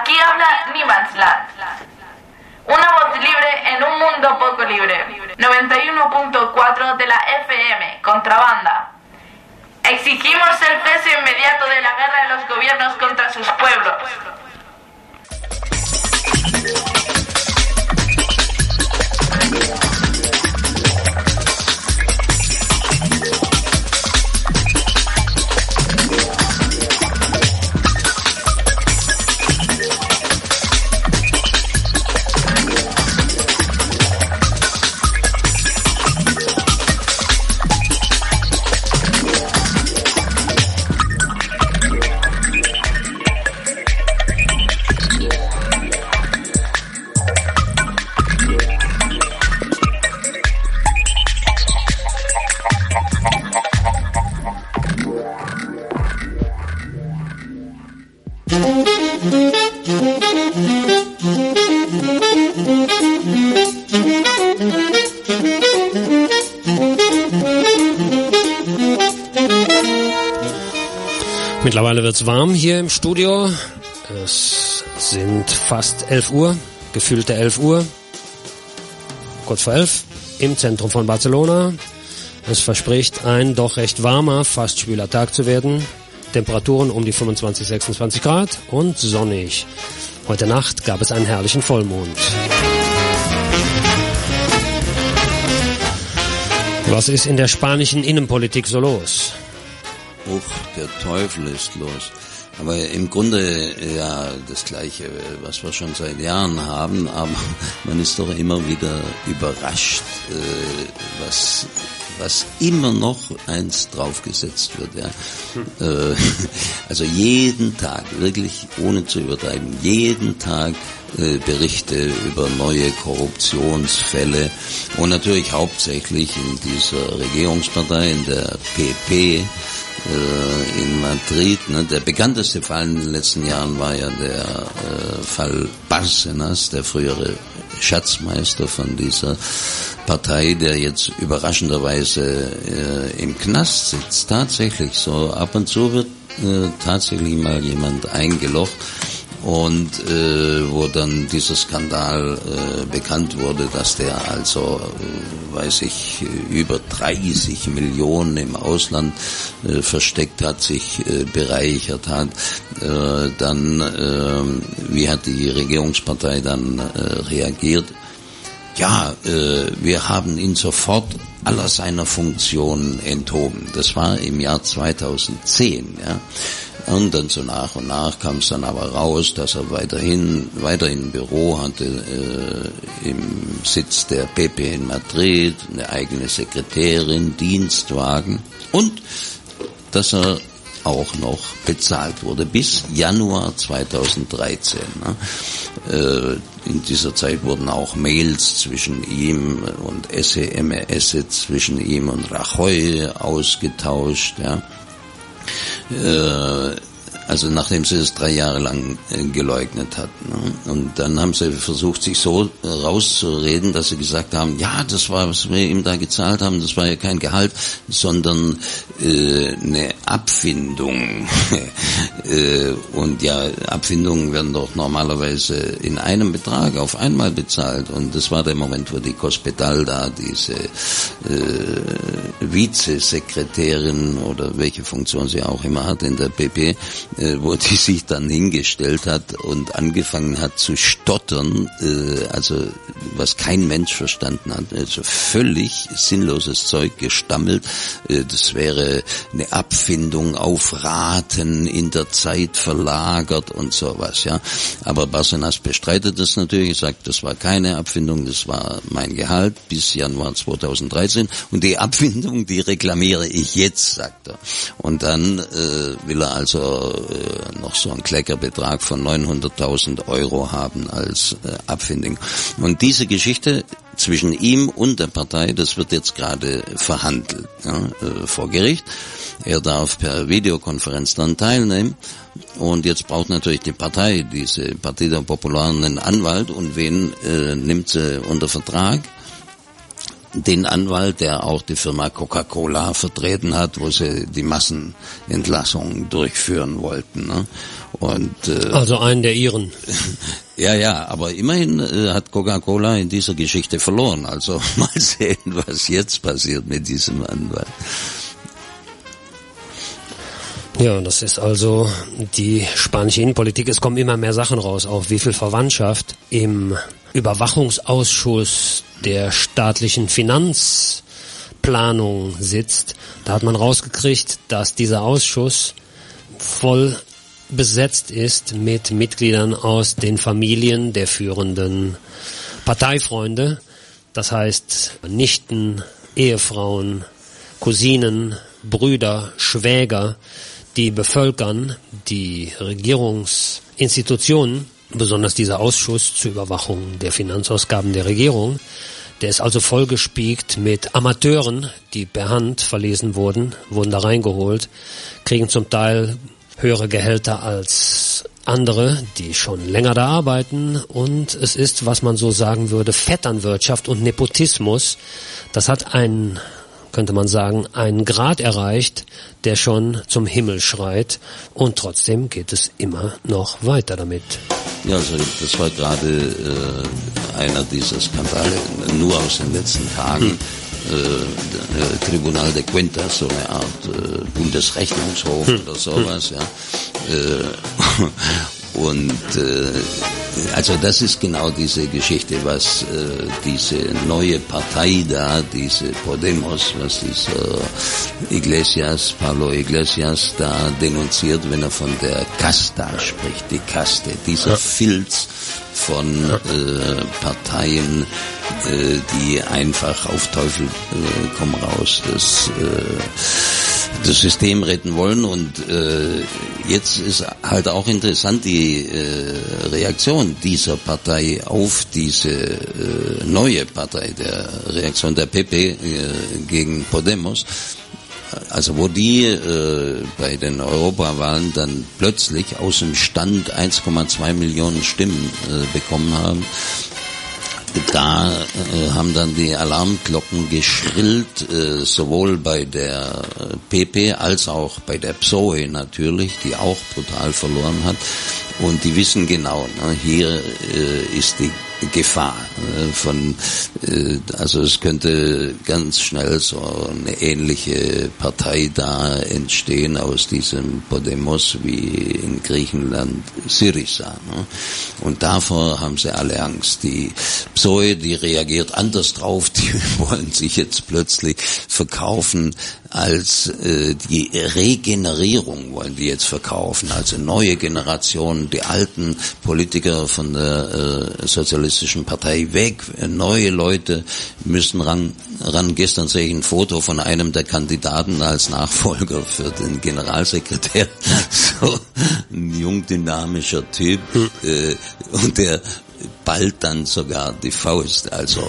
Aquí habla Niemandsland. Una voz libre en un mundo poco libre. noventa y uno punto cuatro de la F M, Contrabanda. Exigimos el cese inmediato de la guerra de los gobiernos contra sus pueblos. Mittlerweile wird's warm hier im Studio. Es sind fast elf Uhr, gefühlte elf Uhr, kurz vor elf, im Zentrum von Barcelona. Es verspricht ein doch recht warmer, fast schwüler Tag zu werden. Temperaturen um die fünfundzwanzig, sechsundzwanzig Grad und sonnig. Heute Nacht gab es einen herrlichen Vollmond. Was ist in der spanischen Innenpolitik so los? Uch, der Teufel ist los. Aber im Grunde ja das Gleiche, was wir schon seit Jahren haben, aber man ist doch immer wieder überrascht, äh, was was immer noch eins draufgesetzt wird. Ja. Hm. Äh, also jeden Tag, wirklich ohne zu übertreiben, jeden Tag äh, Berichte über neue Korruptionsfälle und natürlich hauptsächlich in dieser Regierungspartei, in der P P, in Madrid. Ne? Der bekannteste Fall in den letzten Jahren war ja der äh, Fall Bárcenas, der frühere Schatzmeister von dieser Partei, der jetzt überraschenderweise äh, im Knast sitzt. Tatsächlich so. Ab und zu wird äh, tatsächlich mal jemand eingelocht. Und äh, wo dann dieser Skandal äh, bekannt wurde, dass der also, äh, weiß ich, über dreißig Millionen im Ausland äh, versteckt hat, sich äh, bereichert hat, äh, dann, äh, wie hat die Regierungspartei dann äh, reagiert? Ja, äh, wir haben ihn sofort aller seiner Funktionen enthoben. Das war im Jahr zweitausendzehn, ja. Und dann so nach und nach kam es dann aber raus, dass er weiterhin weiterhin ein Büro hatte äh, im Sitz der P P in Madrid, eine eigene Sekretärin, Dienstwagen und dass er auch noch bezahlt wurde bis Januar zweitausenddreizehn. Ne? Äh, in dieser Zeit wurden auch Mails zwischen ihm und S M S zwischen ihm und Rajoy ausgetauscht. Ja? Also nachdem sie es drei Jahre lang geleugnet hatten. Und dann haben sie versucht, sich so rauszureden, dass sie gesagt haben, ja, das war, was wir ihm da gezahlt haben, das war ja kein Gehalt, sondern äh, eine Abfindung. äh, und ja, Abfindungen werden doch normalerweise in einem Betrag auf einmal bezahlt. Und das war der Moment, wo die Cospedal da, diese äh, Vizesekretärin oder welche Funktion sie auch immer hat in der P P, wo die sich dann hingestellt hat und angefangen hat zu stottern, äh, also was kein Mensch verstanden hat, also völlig sinnloses Zeug gestammelt, äh, das wäre eine Abfindung auf Raten in der Zeit verlagert und sowas, ja. Aber Bárcenas bestreitet das natürlich, sagt, das war keine Abfindung, das war mein Gehalt bis Januar zweitausenddreizehn und die Abfindung, die reklamiere ich jetzt, sagt er. Und dann äh, will er also noch so einen Kleckerbetrag von neunhunderttausend Euro haben als äh, Abfindung. Und diese Geschichte zwischen ihm und der Partei, das wird jetzt gerade verhandelt, ja, äh, vor Gericht. Er darf per Videokonferenz dann teilnehmen. Und jetzt braucht natürlich die Partei, diese Partido Popular, einen Anwalt. Und wen äh, nimmt sie unter Vertrag? Den Anwalt, der auch die Firma Coca-Cola vertreten hat, wo sie die Massenentlassungen durchführen wollten. Ne? Und äh, also einen der Iren. Ja, ja, aber immerhin äh, hat Coca-Cola in dieser Geschichte verloren. Also mal sehen, was jetzt passiert mit diesem Anwalt. Ja, das ist also die spanische Innenpolitik. Es kommen immer mehr Sachen raus, auch wie viel Verwandtschaft im Überwachungsausschuss der staatlichen Finanzplanung sitzt. Da hat man rausgekriegt, dass dieser Ausschuss voll besetzt ist mit Mitgliedern aus den Familien der führenden Parteifreunde. Das heißt Nichten, Ehefrauen, Cousinen, Brüder, Schwäger, die bevölkern die Regierungsinstitutionen, besonders dieser Ausschuss zur Überwachung der Finanzausgaben der Regierung. Der ist also vollgespiekt mit Amateuren, die per Hand verlesen wurden, wurden da reingeholt, kriegen zum Teil höhere Gehälter als andere, die schon länger da arbeiten, und es ist, was man so sagen würde, Vetternwirtschaft und Nepotismus. Das hat einen, könnte man sagen, einen Grad erreicht, der schon zum Himmel schreit, und trotzdem geht es immer noch weiter damit. Ja, also das war gerade äh, einer dieser Skandale, nur aus den letzten Tagen. Hm. Äh, Tribunal de Cuentas, so eine Art äh, Bundesrechnungshof hm. oder sowas, ja. Äh, und äh, also das ist genau diese Geschichte, was äh, diese neue Partei da, diese Podemos, was dieser Iglesias, Pablo Iglesias da denunziert, wenn er von der Casta spricht, die Kaste, dieser ja. Filz von ja. äh, Parteien, äh, die einfach auf Teufel äh, komm raus das äh, das System retten wollen. Und äh, jetzt ist halt auch interessant die äh, Reaktion dieser Partei auf diese äh, neue Partei, der Reaktion der P P äh, gegen Podemos. Also wo die äh, bei den Europawahlen dann plötzlich aus dem Stand eins Komma zwei Millionen Stimmen äh, bekommen haben, da äh, haben dann die Alarmglocken geschrillt, äh, sowohl bei der P P als auch bei der P S O E natürlich, die auch brutal verloren hat. Und die wissen genau, ne, hier äh, ist die Gefahr äh, von, äh, also es könnte ganz schnell so eine ähnliche Partei da entstehen aus diesem Podemos wie in Griechenland Syriza. Ne? Und davor haben sie alle Angst. Die P S O E, die reagiert anders drauf, die wollen sich jetzt plötzlich verkaufen als äh, die Regenerierung wollen die jetzt verkaufen, also neue Generationen, die alten Politiker von der äh, Sozialistischen Partei weg, neue Leute müssen ran, ran. Gestern sehe ich ein Foto von einem der Kandidaten als Nachfolger für den Generalsekretär, so ein jung dynamischer Typ, äh, und der bald dann sogar die Faust, also,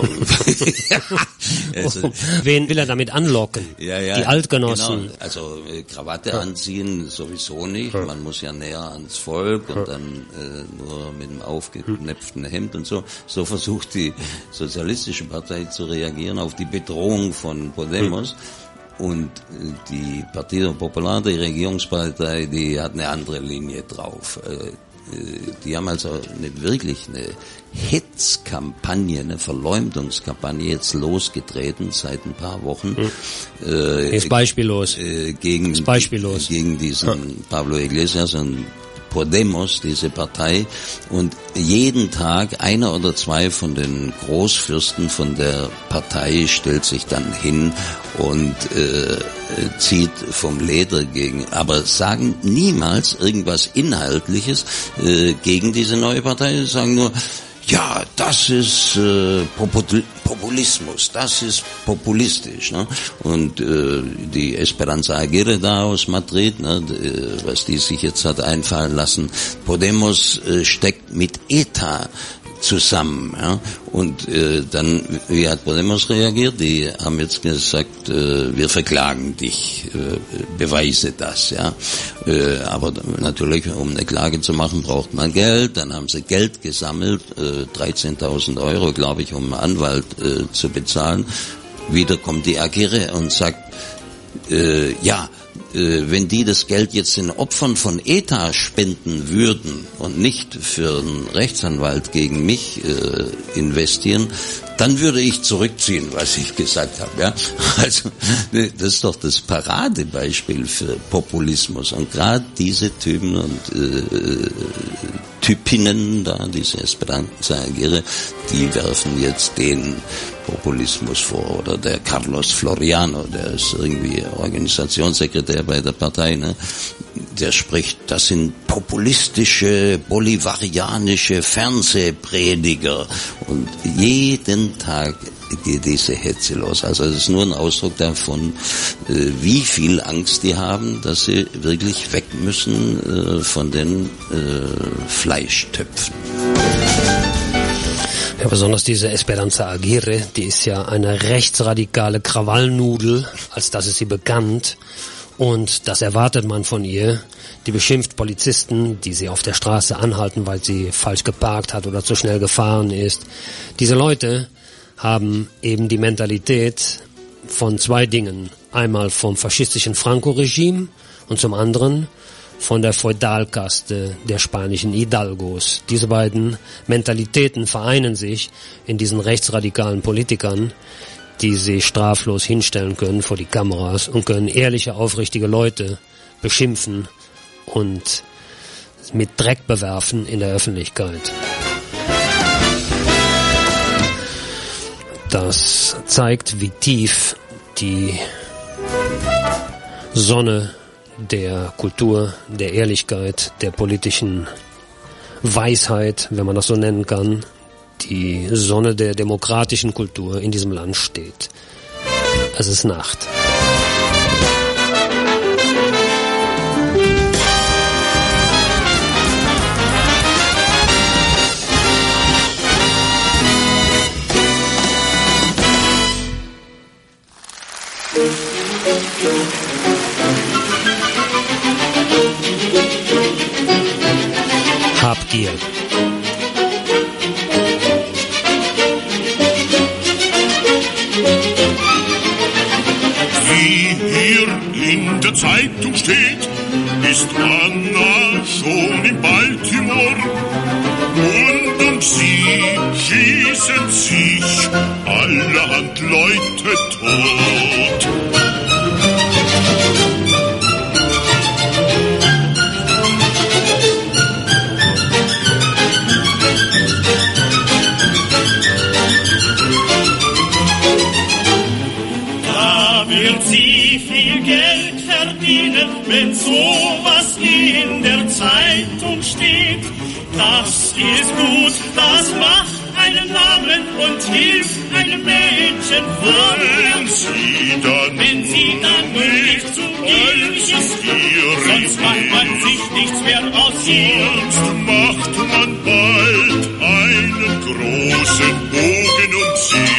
also wen will er damit anlocken? Ja, ja, die Altgenossen. Genau, also äh, Krawatte ja. anziehen sowieso nicht, ja. man muss ja näher ans Volk und ja. dann äh, nur mit dem aufgeknöpften Hemd und so. So versucht die Sozialistische Partei zu reagieren auf die Bedrohung von Podemos. Mhm. Und äh, die Partido Popular, die Regierungspartei, die hat eine andere Linie drauf. Äh, Die haben also eine, wirklich eine Hetzkampagne, eine Verleumdungskampagne jetzt losgetreten seit ein paar Wochen. Hm. Äh, ist beispiellos. Äh, gegen, ist beispiellos. Gegen diesen ja. Pablo Iglesias und Podemos, diese Partei, und jeden Tag einer oder zwei von den Großfürsten von der Partei stellt sich dann hin und äh, zieht vom Leder gegen, aber sagen niemals irgendwas Inhaltliches äh, gegen diese neue Partei, sagen nur, ja, das ist äh, Populismus, das ist populistisch, ne? Und äh, die Esperanza Aguirre da aus Madrid, ne, was die sich jetzt hat einfallen lassen, Podemos äh, steckt mit E T A zusammen, ja. Und äh, dann, wie hat Podemos reagiert? Die haben jetzt gesagt, äh, wir verklagen dich, äh, beweise das, ja. Äh, aber natürlich, um eine Klage zu machen, braucht man Geld. Dann haben sie Geld gesammelt, äh, dreizehntausend Euro, glaube ich, um einen Anwalt äh, zu bezahlen. Wieder kommt die Aguirre und sagt, äh, ja, wenn die das Geld jetzt den Opfern von E T A spenden würden und nicht für einen Rechtsanwalt gegen mich äh, investieren, dann würde ich zurückziehen, was ich gesagt habe. Ja? Also das ist doch das Paradebeispiel für Populismus. Und gerade diese Typen und äh, Typinnen da, diese Esperanza-Agere, die werfen jetzt den Populismus vor. Oder der Carlos Floriano, der ist irgendwie Organisationssekretär bei der Partei, ne? Der spricht, das sind populistische, bolivarianische Fernsehprediger. Und jeden Tag geht diese Hetze los. Also es ist nur ein Ausdruck davon, wie viel Angst die haben, dass sie wirklich weg müssen von den Fleischtöpfen. Ja, besonders diese Esperanza Aguirre, die ist ja eine rechtsradikale Krawallnudel, als das ist sie bekannt. Und das erwartet man von ihr. Die beschimpft Polizisten, die sie auf der Straße anhalten, weil sie falsch geparkt hat oder zu schnell gefahren ist. Diese Leute haben eben die Mentalität von zwei Dingen. Einmal vom faschistischen Franco-Regime und zum anderen von der Feudalkaste der spanischen Hidalgos. Diese beiden Mentalitäten vereinen sich in diesen rechtsradikalen Politikern, die sich straflos hinstellen können vor die Kameras und können ehrliche, aufrichtige Leute beschimpfen und mit Dreck bewerfen in der Öffentlichkeit. Das zeigt, wie tief die Sonne der Kultur, der Ehrlichkeit, der politischen Weisheit, wenn man das so nennen kann, die Sonne der demokratischen Kultur in diesem Land steht. Es ist Nacht. Habgier. Wie hier in der Zeitung steht, ist Anna schon in Baltimore und um sie schießen sich allerhand Leute tot. Wird sie viel Geld verdienen, wenn sowas in der Zeitung steht. Das ist gut, das macht einen Namen und hilft einem Mädchen Wenn sie dann, wenn sie dann nicht zu gierig ist, sonst macht man sich nichts mehr aus ihr. Sonst macht man bald einen großen Bogen um sie.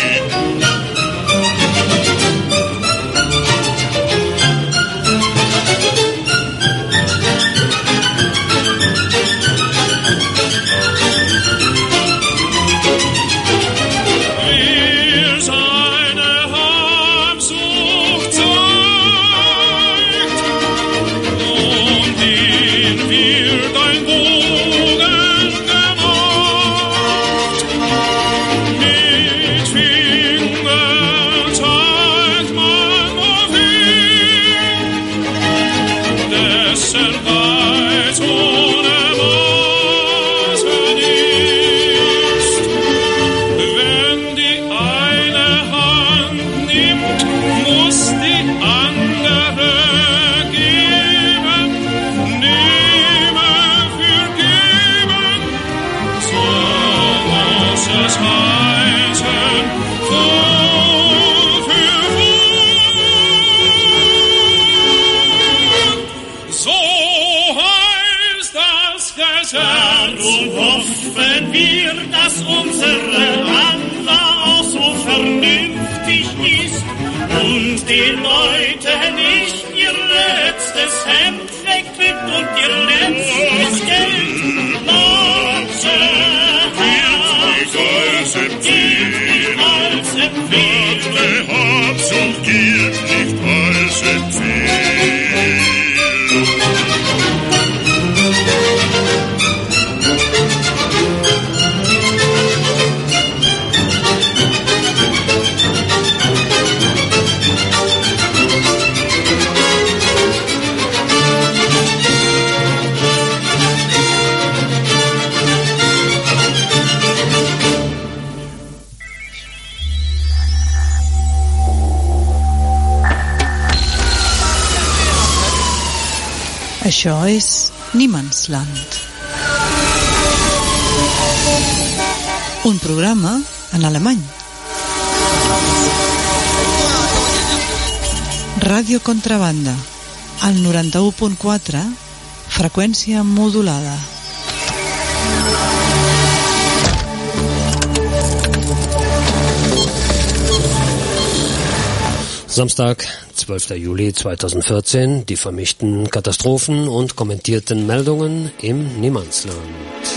Den Leuten nicht ihr letztes Hemd wegkriegt und ihr letztes Geld als empfehlen. Als empfehlen. Hab's und gilt nicht als empfehlen. Això és Niemandsland. Un programa en alemany. Ràdio Contrabanda, al noranta-u punt quatre, freqüència modulada. Samstag, zwölfter Juli zweitausendvierzehn, die vermischten Katastrophen und kommentierten Meldungen im Niemandsland.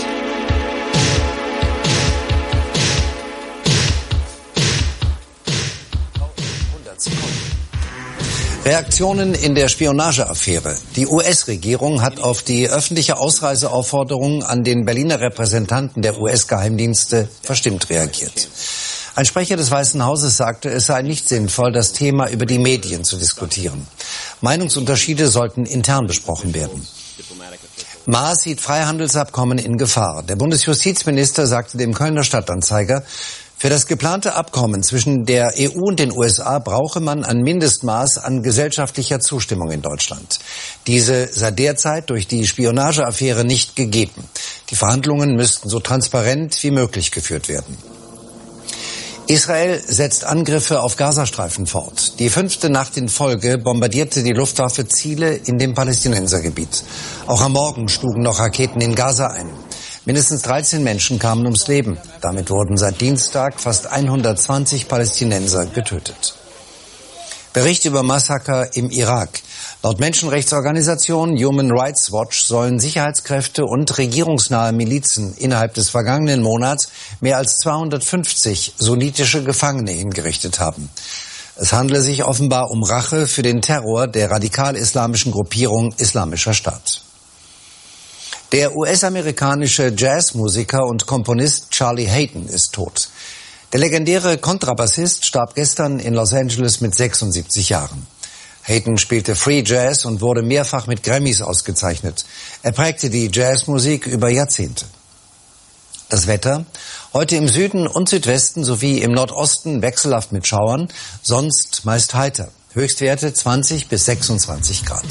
Reaktionen in der Spionageaffäre. Die U S-Regierung hat auf die öffentliche Ausreiseaufforderung an den Berliner Repräsentanten der U S-Geheimdienste verstimmt reagiert. Ein Sprecher des Weißen Hauses sagte, es sei nicht sinnvoll, das Thema über die Medien zu diskutieren. Meinungsunterschiede sollten intern besprochen werden. Maas sieht Freihandelsabkommen in Gefahr. Der Bundesjustizminister sagte dem Kölner Stadtanzeiger, für das geplante Abkommen zwischen der E U und den U S A brauche man ein Mindestmaß an gesellschaftlicher Zustimmung in Deutschland. Diese sei derzeit durch die Spionageaffäre nicht gegeben. Die Verhandlungen müssten so transparent wie möglich geführt werden. Israel setzt Angriffe auf Gazastreifen fort. Die fünfte Nacht in Folge bombardierte die Luftwaffe Ziele in dem Palästinensergebiet. Auch am Morgen schlugen noch Raketen in Gaza ein. Mindestens dreizehn Menschen kamen ums Leben. Damit wurden seit Dienstag fast hundertzwanzig Palästinenser getötet. Bericht über Massaker im Irak. Laut Menschenrechtsorganisation Human Rights Watch sollen Sicherheitskräfte und regierungsnahe Milizen innerhalb des vergangenen Monats mehr als zweihundertfünfzig sunnitische Gefangene hingerichtet haben. Es handele sich offenbar um Rache für den Terror der radikal-islamischen Gruppierung Islamischer Staat. Der U S-amerikanische Jazzmusiker und Komponist Charlie Hayden ist tot. Der legendäre Kontrabassist starb gestern in Los Angeles mit sechsundsiebzig Jahren. Hayden spielte Free Jazz und wurde mehrfach mit Grammys ausgezeichnet. Er prägte die Jazzmusik über Jahrzehnte. Das Wetter: heute im Süden und Südwesten sowie im Nordosten wechselhaft mit Schauern, sonst meist heiter. Höchstwerte zwanzig bis sechsundzwanzig Grad.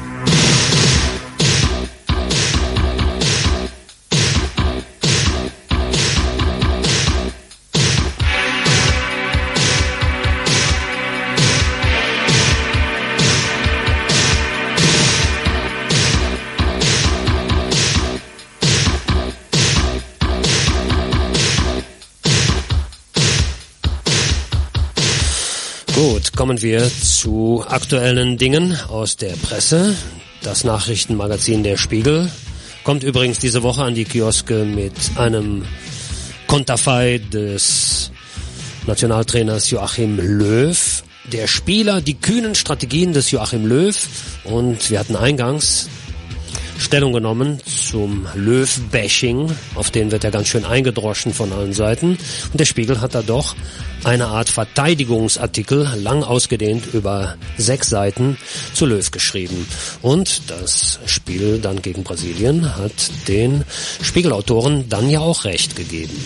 Gut, kommen wir zu aktuellen Dingen aus der Presse. Das Nachrichtenmagazin Der Spiegel kommt übrigens diese Woche an die Kioske mit einem Konterfei des Nationaltrainers Joachim Löw. Der Spieler, die kühnen Strategien des Joachim Löw. Und wir hatten eingangs Stellung genommen zum Löw-Bashing. Auf den wird er ganz schön eingedroschen von allen Seiten. Und der Spiegel hat da doch eine Art Verteidigungsartikel, lang ausgedehnt über sechs Seiten, zu Löw geschrieben. Und das Spiel dann gegen Brasilien hat den Spiegelautoren dann ja auch recht gegeben.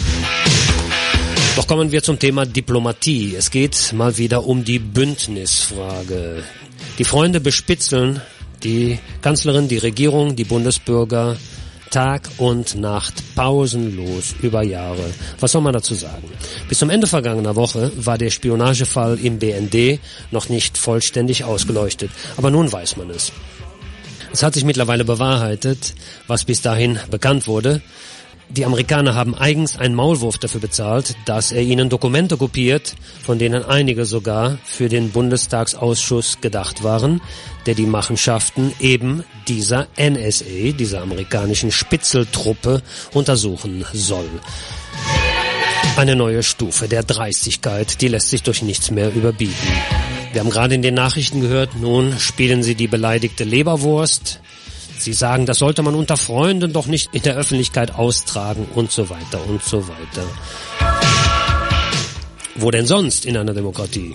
Doch kommen wir zum Thema Diplomatie. Es geht mal wieder um die Bündnisfrage. Die Freunde bespitzeln die Kanzlerin, die Regierung, die Bundesbürger Tag und Nacht pausenlos über Jahre. Was soll man dazu sagen? Bis zum Ende vergangener Woche war der Spionagefall im B N D noch nicht vollständig ausgeleuchtet. Aber nun weiß man es. Es hat sich mittlerweile bewahrheitet, was bis dahin bekannt wurde. Die Amerikaner haben eigens einen Maulwurf dafür bezahlt, dass er ihnen Dokumente kopiert, von denen einige sogar für den Bundestagsausschuss gedacht waren, der die Machenschaften eben dieser N S A, dieser amerikanischen Spitzeltruppe, untersuchen soll. Eine neue Stufe der Dreistigkeit, die lässt sich durch nichts mehr überbieten. Wir haben gerade in den Nachrichten gehört, nun spielen sie die beleidigte Leberwurst. Sie sagen, das sollte man unter Freunden doch nicht in der Öffentlichkeit austragen und so weiter und so weiter. Wo denn sonst in einer Demokratie?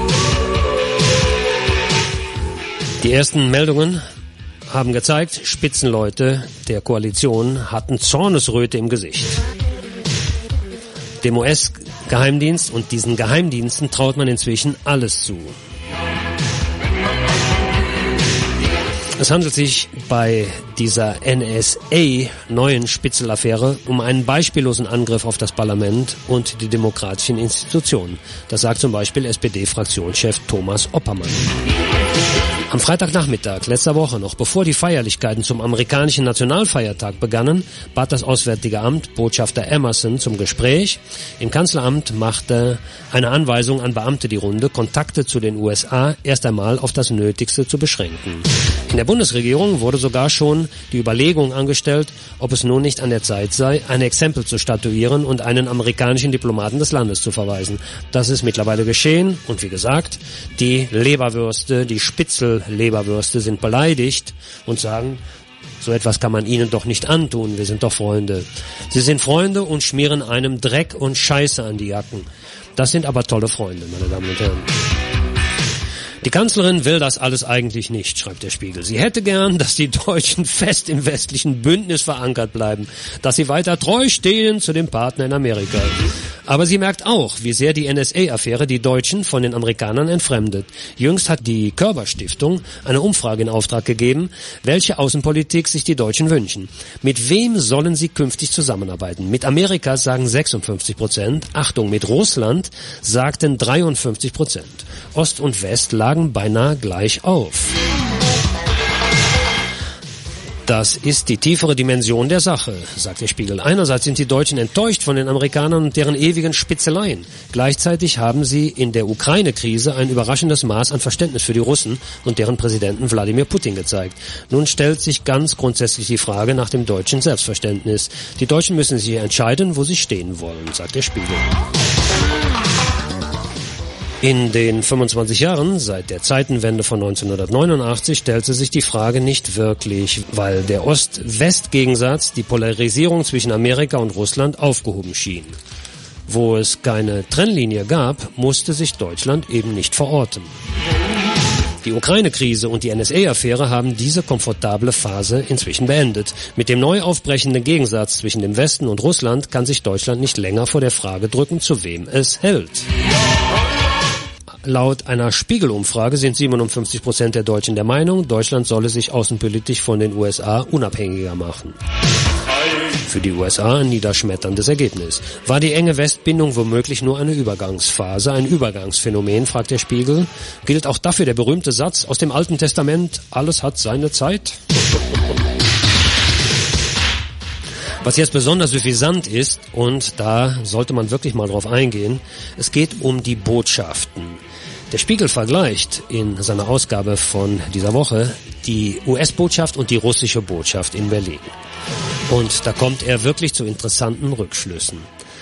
Die ersten Meldungen haben gezeigt, Spitzenleute der Koalition hatten Zornesröte im Gesicht. Dem U S-Geheimdienst und diesen Geheimdiensten traut man inzwischen alles zu. Es handelt sich bei dieser N S A-neuen Spitzelaffäre um einen beispiellosen Angriff auf das Parlament und die demokratischen Institutionen. Das sagt zum Beispiel S P D-Fraktionschef Thomas Oppermann. Am Freitagnachmittag letzter Woche, noch bevor die Feierlichkeiten zum amerikanischen Nationalfeiertag begannen, bat das Auswärtige Amt Botschafter Emerson zum Gespräch. Im Kanzleramt machte eine Anweisung an Beamte die Runde, Kontakte zu den U S A erst einmal auf das Nötigste zu beschränken. In der Bundesregierung wurde sogar schon die Überlegung angestellt, ob es nun nicht an der Zeit sei, ein Exempel zu statuieren und einen amerikanischen Diplomaten des Landes zu verweisen. Das ist mittlerweile geschehen und wie gesagt, die Leberwürste, die Spitzel-Leberwürste sind beleidigt und sagen, so etwas kann man ihnen doch nicht antun, wir sind doch Freunde. Sie sind Freunde und schmieren einem Dreck und Scheiße an die Jacken. Das sind aber tolle Freunde, meine Damen und Herren. Die Kanzlerin will das alles eigentlich nicht, schreibt der Spiegel. Sie hätte gern, dass die Deutschen fest im westlichen Bündnis verankert bleiben, dass sie weiter treu stehen zu dem Partner in Amerika. Aber sie merkt auch, wie sehr die N S A-Affäre die Deutschen von den Amerikanern entfremdet. Jüngst hat die Körber-Stiftung eine Umfrage in Auftrag gegeben, welche Außenpolitik sich die Deutschen wünschen. Mit wem sollen sie künftig zusammenarbeiten? Mit Amerika sagen sechsundfünfzig Prozent, Achtung, mit Russland sagten dreiundfünfzig Prozent. Ost und West lagen beinahe gleich auf. Das ist die tiefere Dimension der Sache, sagt der Spiegel. Einerseits sind die Deutschen enttäuscht von den Amerikanern und deren ewigen Spitzeleien. Gleichzeitig haben sie in der Ukraine-Krise ein überraschendes Maß an Verständnis für die Russen und deren Präsidenten Wladimir Putin gezeigt. Nun stellt sich ganz grundsätzlich die Frage nach dem deutschen Selbstverständnis. Die Deutschen müssen sich entscheiden, wo sie stehen wollen, sagt der Spiegel. In den fünfundzwanzig Jahren seit der Zeitenwende von neunzehnhundertneunundachtzig stellte sich die Frage nicht wirklich, weil der Ost-West-Gegensatz, die Polarisierung zwischen Amerika und Russland aufgehoben schien. Wo es keine Trennlinie gab, musste sich Deutschland eben nicht verorten. Die Ukraine-Krise und die N S A-Affäre haben diese komfortable Phase inzwischen beendet. Mit dem neu aufbrechenden Gegensatz zwischen dem Westen und Russland kann sich Deutschland nicht länger vor der Frage drücken, zu wem es hält. Laut einer Spiegel-Umfrage sind siebenundfünfzig Prozent der Deutschen der Meinung, Deutschland solle sich außenpolitisch von den U S A unabhängiger machen. Für die U S A ein niederschmetterndes Ergebnis. War die enge Westbindung womöglich nur eine Übergangsphase, ein Übergangsphänomen, fragt der Spiegel. Gilt auch dafür der berühmte Satz aus dem Alten Testament, alles hat seine Zeit? Was jetzt besonders suffisant ist, und da sollte man wirklich mal drauf eingehen, es geht um die Botschaften. Der Spiegel vergleicht in seiner Ausgabe von dieser Woche die U S-Botschaft und die russische Botschaft in Berlin. Und da kommt er wirklich zu interessanten Rückschlüssen.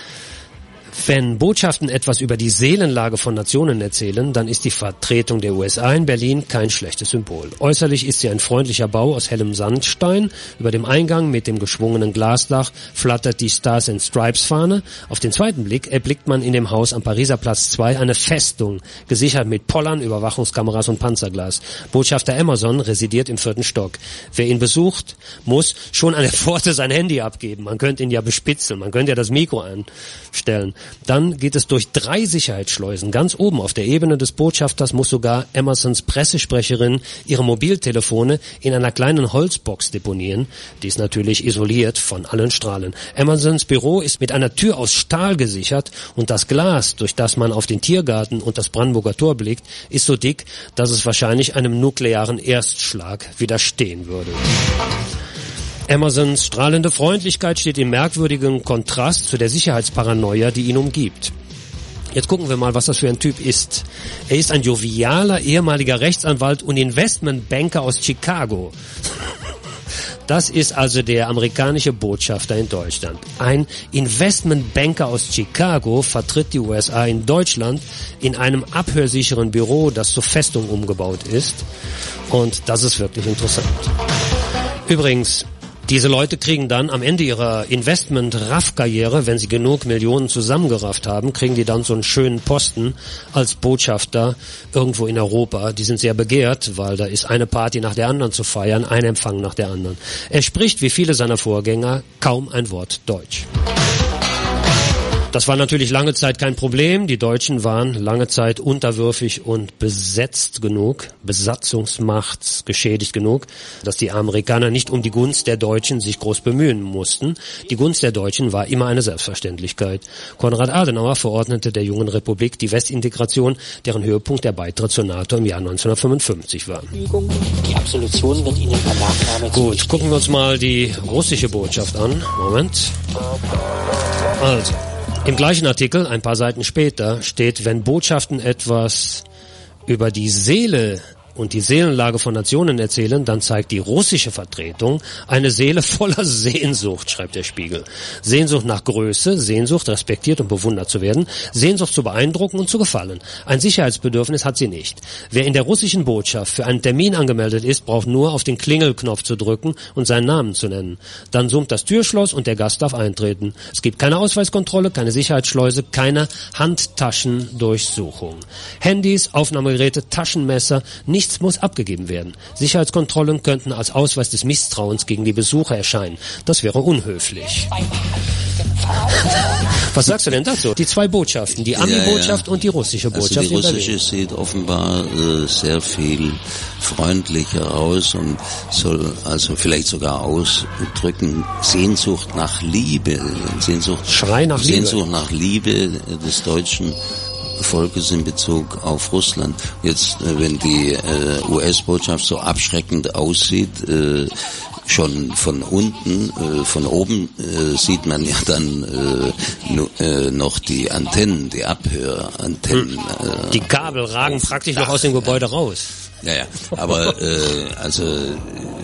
Wenn Botschaften etwas über die Seelenlage von Nationen erzählen, dann ist die Vertretung der U S A in Berlin kein schlechtes Symbol. Äußerlich ist sie ein freundlicher Bau aus hellem Sandstein. Über dem Eingang mit dem geschwungenen Glasdach flattert die Stars and Stripes Fahne. Auf den zweiten Blick erblickt man in dem Haus am Pariser Platz zwei eine Festung, gesichert mit Pollern, Überwachungskameras und Panzerglas. Botschafter Emerson residiert im vierten Stock. Wer ihn besucht, muss schon an der Pforte sein Handy abgeben. Man könnte ihn ja bespitzeln, man könnte ja das Mikro anstellen. Dann geht es durch drei Sicherheitsschleusen. Ganz oben auf der Ebene des Botschafters muss sogar Emersons Pressesprecherin ihre Mobiltelefone in einer kleinen Holzbox deponieren. Die ist natürlich isoliert von allen Strahlen. Emersons Büro ist mit einer Tür aus Stahl gesichert und das Glas, durch das man auf den Tiergarten und das Brandenburger Tor blickt, ist so dick, dass es wahrscheinlich einem nuklearen Erstschlag widerstehen würde. Emersons strahlende Freundlichkeit steht im merkwürdigen Kontrast zu der Sicherheitsparanoia, die ihn umgibt. Jetzt gucken wir mal, was das für ein Typ ist. Er ist ein jovialer ehemaliger Rechtsanwalt und Investmentbanker aus Chicago. Das ist also der amerikanische Botschafter in Deutschland. Ein Investmentbanker aus Chicago vertritt die U S A in Deutschland in einem abhörsicheren Büro, das zur Festung umgebaut ist. Und das ist wirklich interessant. Übrigens, diese Leute kriegen dann am Ende ihrer Investment-Raff-Karriere, wenn sie genug Millionen zusammengerafft haben, kriegen die dann so einen schönen Posten als Botschafter irgendwo in Europa. Die sind sehr begehrt, weil da ist eine Party nach der anderen zu feiern, ein Empfang nach der anderen. Er spricht, wie viele seiner Vorgänger, kaum ein Wort Deutsch. Das war natürlich lange Zeit kein Problem. Die Deutschen waren lange Zeit unterwürfig und besetzt genug, Besatzungsmacht geschädigt genug, dass die Amerikaner nicht um die Gunst der Deutschen sich groß bemühen mussten. Die Gunst der Deutschen war immer eine Selbstverständlichkeit. Konrad Adenauer verordnete der jungen Republik die Westintegration, deren Höhepunkt der Beitritt zur NATO im Jahr neunzehnhundertfünfundfünfzig war. Die Absolution wird Ihnen per Nachname Gut, gucken wir uns mal die russische Botschaft an. Moment. Also, im gleichen Artikel, ein paar Seiten später, steht, wenn Botschaften etwas über die Seele und die Seelenlage von Nationen erzählen, dann zeigt die russische Vertretung eine Seele voller Sehnsucht, schreibt der Spiegel. Sehnsucht nach Größe, Sehnsucht, respektiert und bewundert zu werden, Sehnsucht zu beeindrucken und zu gefallen. Ein Sicherheitsbedürfnis hat sie nicht. Wer in der russischen Botschaft für einen Termin angemeldet ist, braucht nur auf den Klingelknopf zu drücken und seinen Namen zu nennen. Dann summt das Türschloss und der Gast darf eintreten. Es gibt keine Ausweiskontrolle, keine Sicherheitsschleuse, keine Handtaschendurchsuchung. Handys, Aufnahmegeräte, Taschenmesser, nicht Nichts muss abgegeben werden. Sicherheitskontrollen könnten als Ausweis des Misstrauens gegen die Besucher erscheinen. Das wäre unhöflich. Was sagst du denn dazu? Die zwei Botschaften, die Ami-Botschaft ja, ja. und die russische Botschaft. Also die russische sieht offenbar äh, sehr viel freundlicher aus und soll also vielleicht sogar ausdrücken Sehnsucht nach Liebe, Sehnsucht, Schrei nach Liebe. Sehnsucht nach Liebe des Deutschen Volkes in Bezug auf Russland. Jetzt, wenn die äh, U S-Botschaft so abschreckend aussieht, äh, schon von unten, äh, von oben äh, sieht man ja dann äh, no, äh, noch die Antennen, die Abhörantennen. Äh, die Kabel ragen praktisch noch aus dem Gebäude raus. Ja, ja, aber äh, also äh,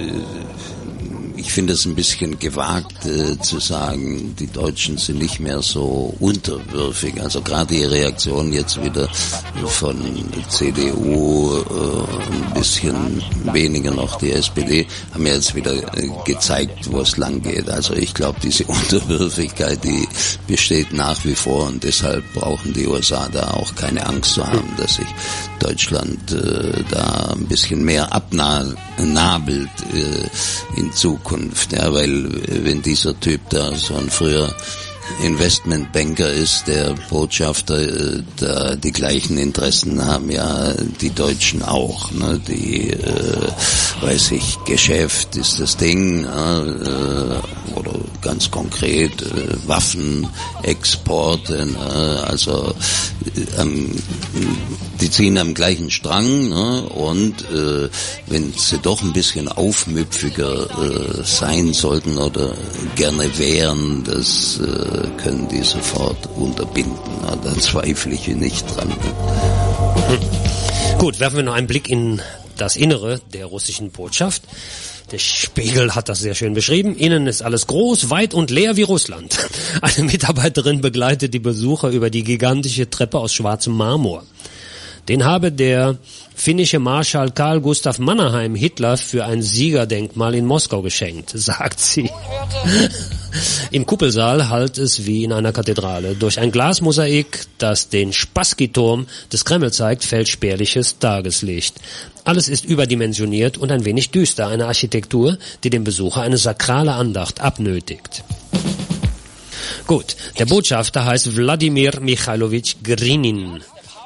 ich finde es ein bisschen gewagt äh, zu sagen, die Deutschen sind nicht mehr so unterwürfig. Also gerade die Reaktion jetzt wieder von C D U, äh, ein bisschen weniger noch die S P D, haben ja jetzt wieder äh, gezeigt, wo es lang geht. Also ich glaube, diese Unterwürfigkeit, die besteht nach wie vor und deshalb brauchen die U S A da auch keine Angst zu haben, dass sich Deutschland äh, da ein bisschen mehr abnabelt äh, in Zukunft. Ja, weil wenn dieser Typ da so ein früher Investmentbanker ist, der Botschafter, da die gleichen Interessen haben ja die Deutschen auch. Ne? Die, äh, weiß ich, Geschäft ist das Ding, äh, oder ganz konkret äh, Waffenexporte, ne? Also ähm, die ziehen am gleichen Strang, ne? Und äh, wenn sie doch ein bisschen aufmüpfiger äh, sein sollten oder gerne wären, das äh, können die sofort unterbinden. Na, da zweifle ich nicht dran. Hm. Gut, werfen wir noch einen Blick in das Innere der russischen Botschaft. Der Spiegel hat das sehr schön beschrieben. Innen ist alles groß, weit und leer wie Russland. Eine Mitarbeiterin begleitet die Besucher über die gigantische Treppe aus schwarzem Marmor. Den habe der finnische Marschall Karl Gustav Mannerheim Hitler für ein Siegerdenkmal in Moskau geschenkt, sagt sie. Im Kuppelsaal hallt es wie in einer Kathedrale. Durch ein Glasmosaik, das den Spassky-Turm des Kreml zeigt, fällt spärliches Tageslicht. Alles ist überdimensioniert und ein wenig düster, eine Architektur, die dem Besucher eine sakrale Andacht abnötigt. Gut, der Botschafter heißt Wladimir Michailowitsch Grinin.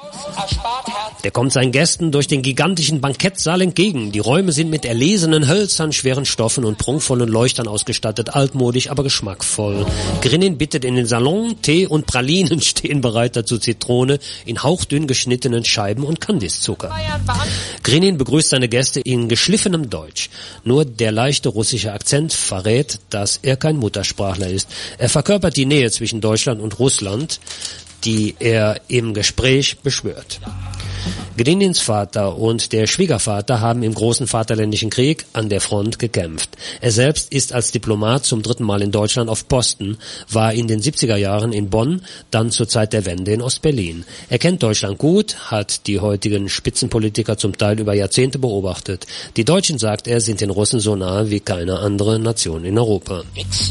Der kommt seinen Gästen durch den gigantischen Bankettsaal entgegen. Die Räume sind mit erlesenen Hölzern, schweren Stoffen und prunkvollen Leuchtern ausgestattet, altmodisch, aber geschmackvoll. Grinin bittet in den Salon, Tee und Pralinen stehen bereit, dazu Zitrone in hauchdünn geschnittenen Scheiben und Kandiszucker. Grinin begrüßt seine Gäste in geschliffenem Deutsch. Nur der leichte russische Akzent verrät, dass er kein Muttersprachler ist. Er verkörpert die Nähe zwischen Deutschland und Russland, die er im Gespräch beschwört. Grinins Vater und der Schwiegervater haben im großen Vaterländischen Krieg an der Front gekämpft. Er selbst ist als Diplomat zum dritten Mal in Deutschland auf Posten, war in den siebziger Jahren in Bonn, dann zur Zeit der Wende in Ostberlin. Er kennt Deutschland gut, hat die heutigen Spitzenpolitiker zum Teil über Jahrzehnte beobachtet. Die Deutschen, sagt er, sind den Russen so nahe wie keine andere Nation in Europa.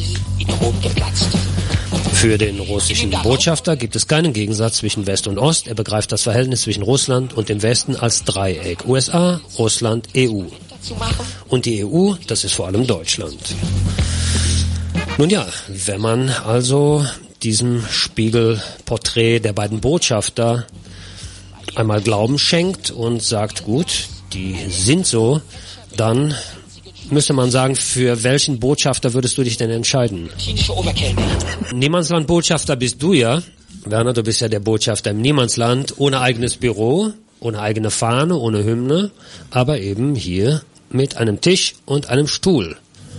Für den russischen Botschafter gibt es keinen Gegensatz zwischen West und Ost. Er begreift das Verhältnis zwischen Russland und dem Westen als Dreieck. U S A, Russland, E U. Und die E U, das ist vor allem Deutschland. Nun ja, wenn man also diesem Spiegelporträt der beiden Botschafter einmal Glauben schenkt und sagt, gut, die sind so, dann müsste man sagen, für welchen Botschafter würdest du dich denn entscheiden? Niemandsland-Botschafter bist du ja. Werner, du bist ja der Botschafter im Niemandsland, ohne eigenes Büro, ohne eigene Fahne, ohne Hymne, aber eben hier mit einem Tisch und einem Stuhl.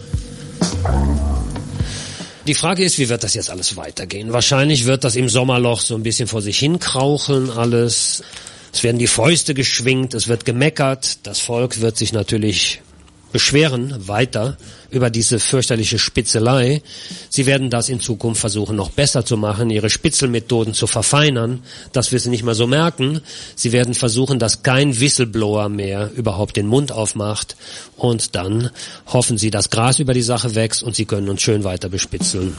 Die Frage ist, wie wird das jetzt alles weitergehen? Wahrscheinlich wird das im Sommerloch so ein bisschen vor sich hin kraucheln alles. Es werden die Fäuste geschwingt, es wird gemeckert. Das Volk wird sich natürlich beschweren weiter über diese fürchterliche Spitzelei. Sie werden das in Zukunft versuchen, noch besser zu machen, ihre Spitzelmethoden zu verfeinern, dass wir sie nicht mehr so merken. Sie werden versuchen, dass kein Whistleblower mehr überhaupt den Mund aufmacht. Und dann hoffen sie, dass Gras über die Sache wächst und sie können uns schön weiter bespitzeln.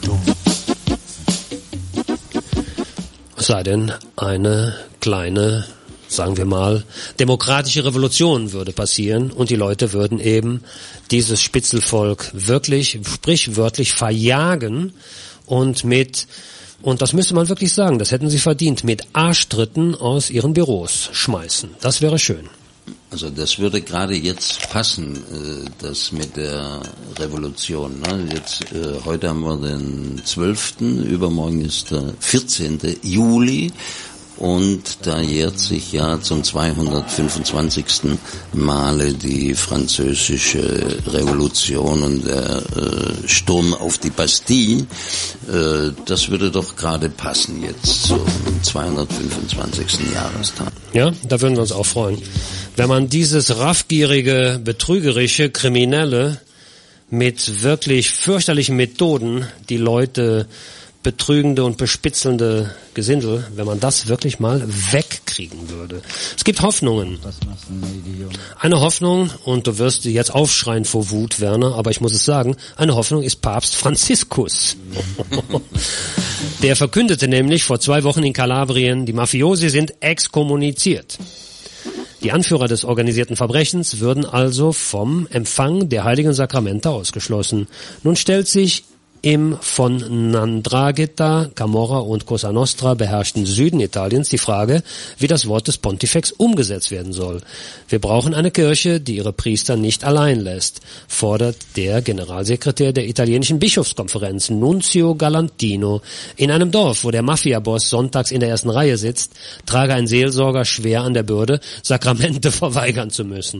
Es sei denn, eine kleine, sagen wir mal, demokratische Revolution würde passieren und die Leute würden eben dieses Spitzelvolk wirklich, sprichwörtlich verjagen und mit, und das müsste man wirklich sagen, das hätten sie verdient, mit Arschtritten aus ihren Büros schmeißen. Das wäre schön. Also das würde gerade jetzt passen, das mit der Revolution. Jetzt, heute haben wir den zwölften, übermorgen ist der vierzehnten Juli. Und da jährt sich ja zum zweihundertfünfundzwanzigsten Male die französische Revolution und der äh, Sturm auf die Bastille. Äh, das würde doch gerade passen jetzt zum zweihundertfünfundzwanzigsten Jahrestag. Ja, da würden wir uns auch freuen. Wenn man dieses raffgierige, betrügerische, kriminelle mit wirklich fürchterlichen Methoden die Leute betrügende und bespitzelnde Gesindel, wenn man das wirklich mal wegkriegen würde. Es gibt Hoffnungen. Eine Hoffnung, und du wirst jetzt aufschreien vor Wut, Werner, aber ich muss es sagen, eine Hoffnung ist Papst Franziskus. Der verkündete nämlich vor zwei Wochen in Kalabrien, die Mafiosi sind exkommuniziert. Die Anführer des organisierten Verbrechens würden also vom Empfang der heiligen Sakramente ausgeschlossen. Nun stellt sich im von 'Ndrangheta, Camorra und Cosa Nostra beherrschten Süden Italiens die Frage, wie das Wort des Pontifex umgesetzt werden soll. Wir brauchen eine Kirche, die ihre Priester nicht allein lässt, fordert der Generalsekretär der italienischen Bischofskonferenz, Nunzio Galantino. In einem Dorf, wo der Mafia-Boss sonntags in der ersten Reihe sitzt, trage ein Seelsorger schwer an der Bürde, Sakramente verweigern zu müssen.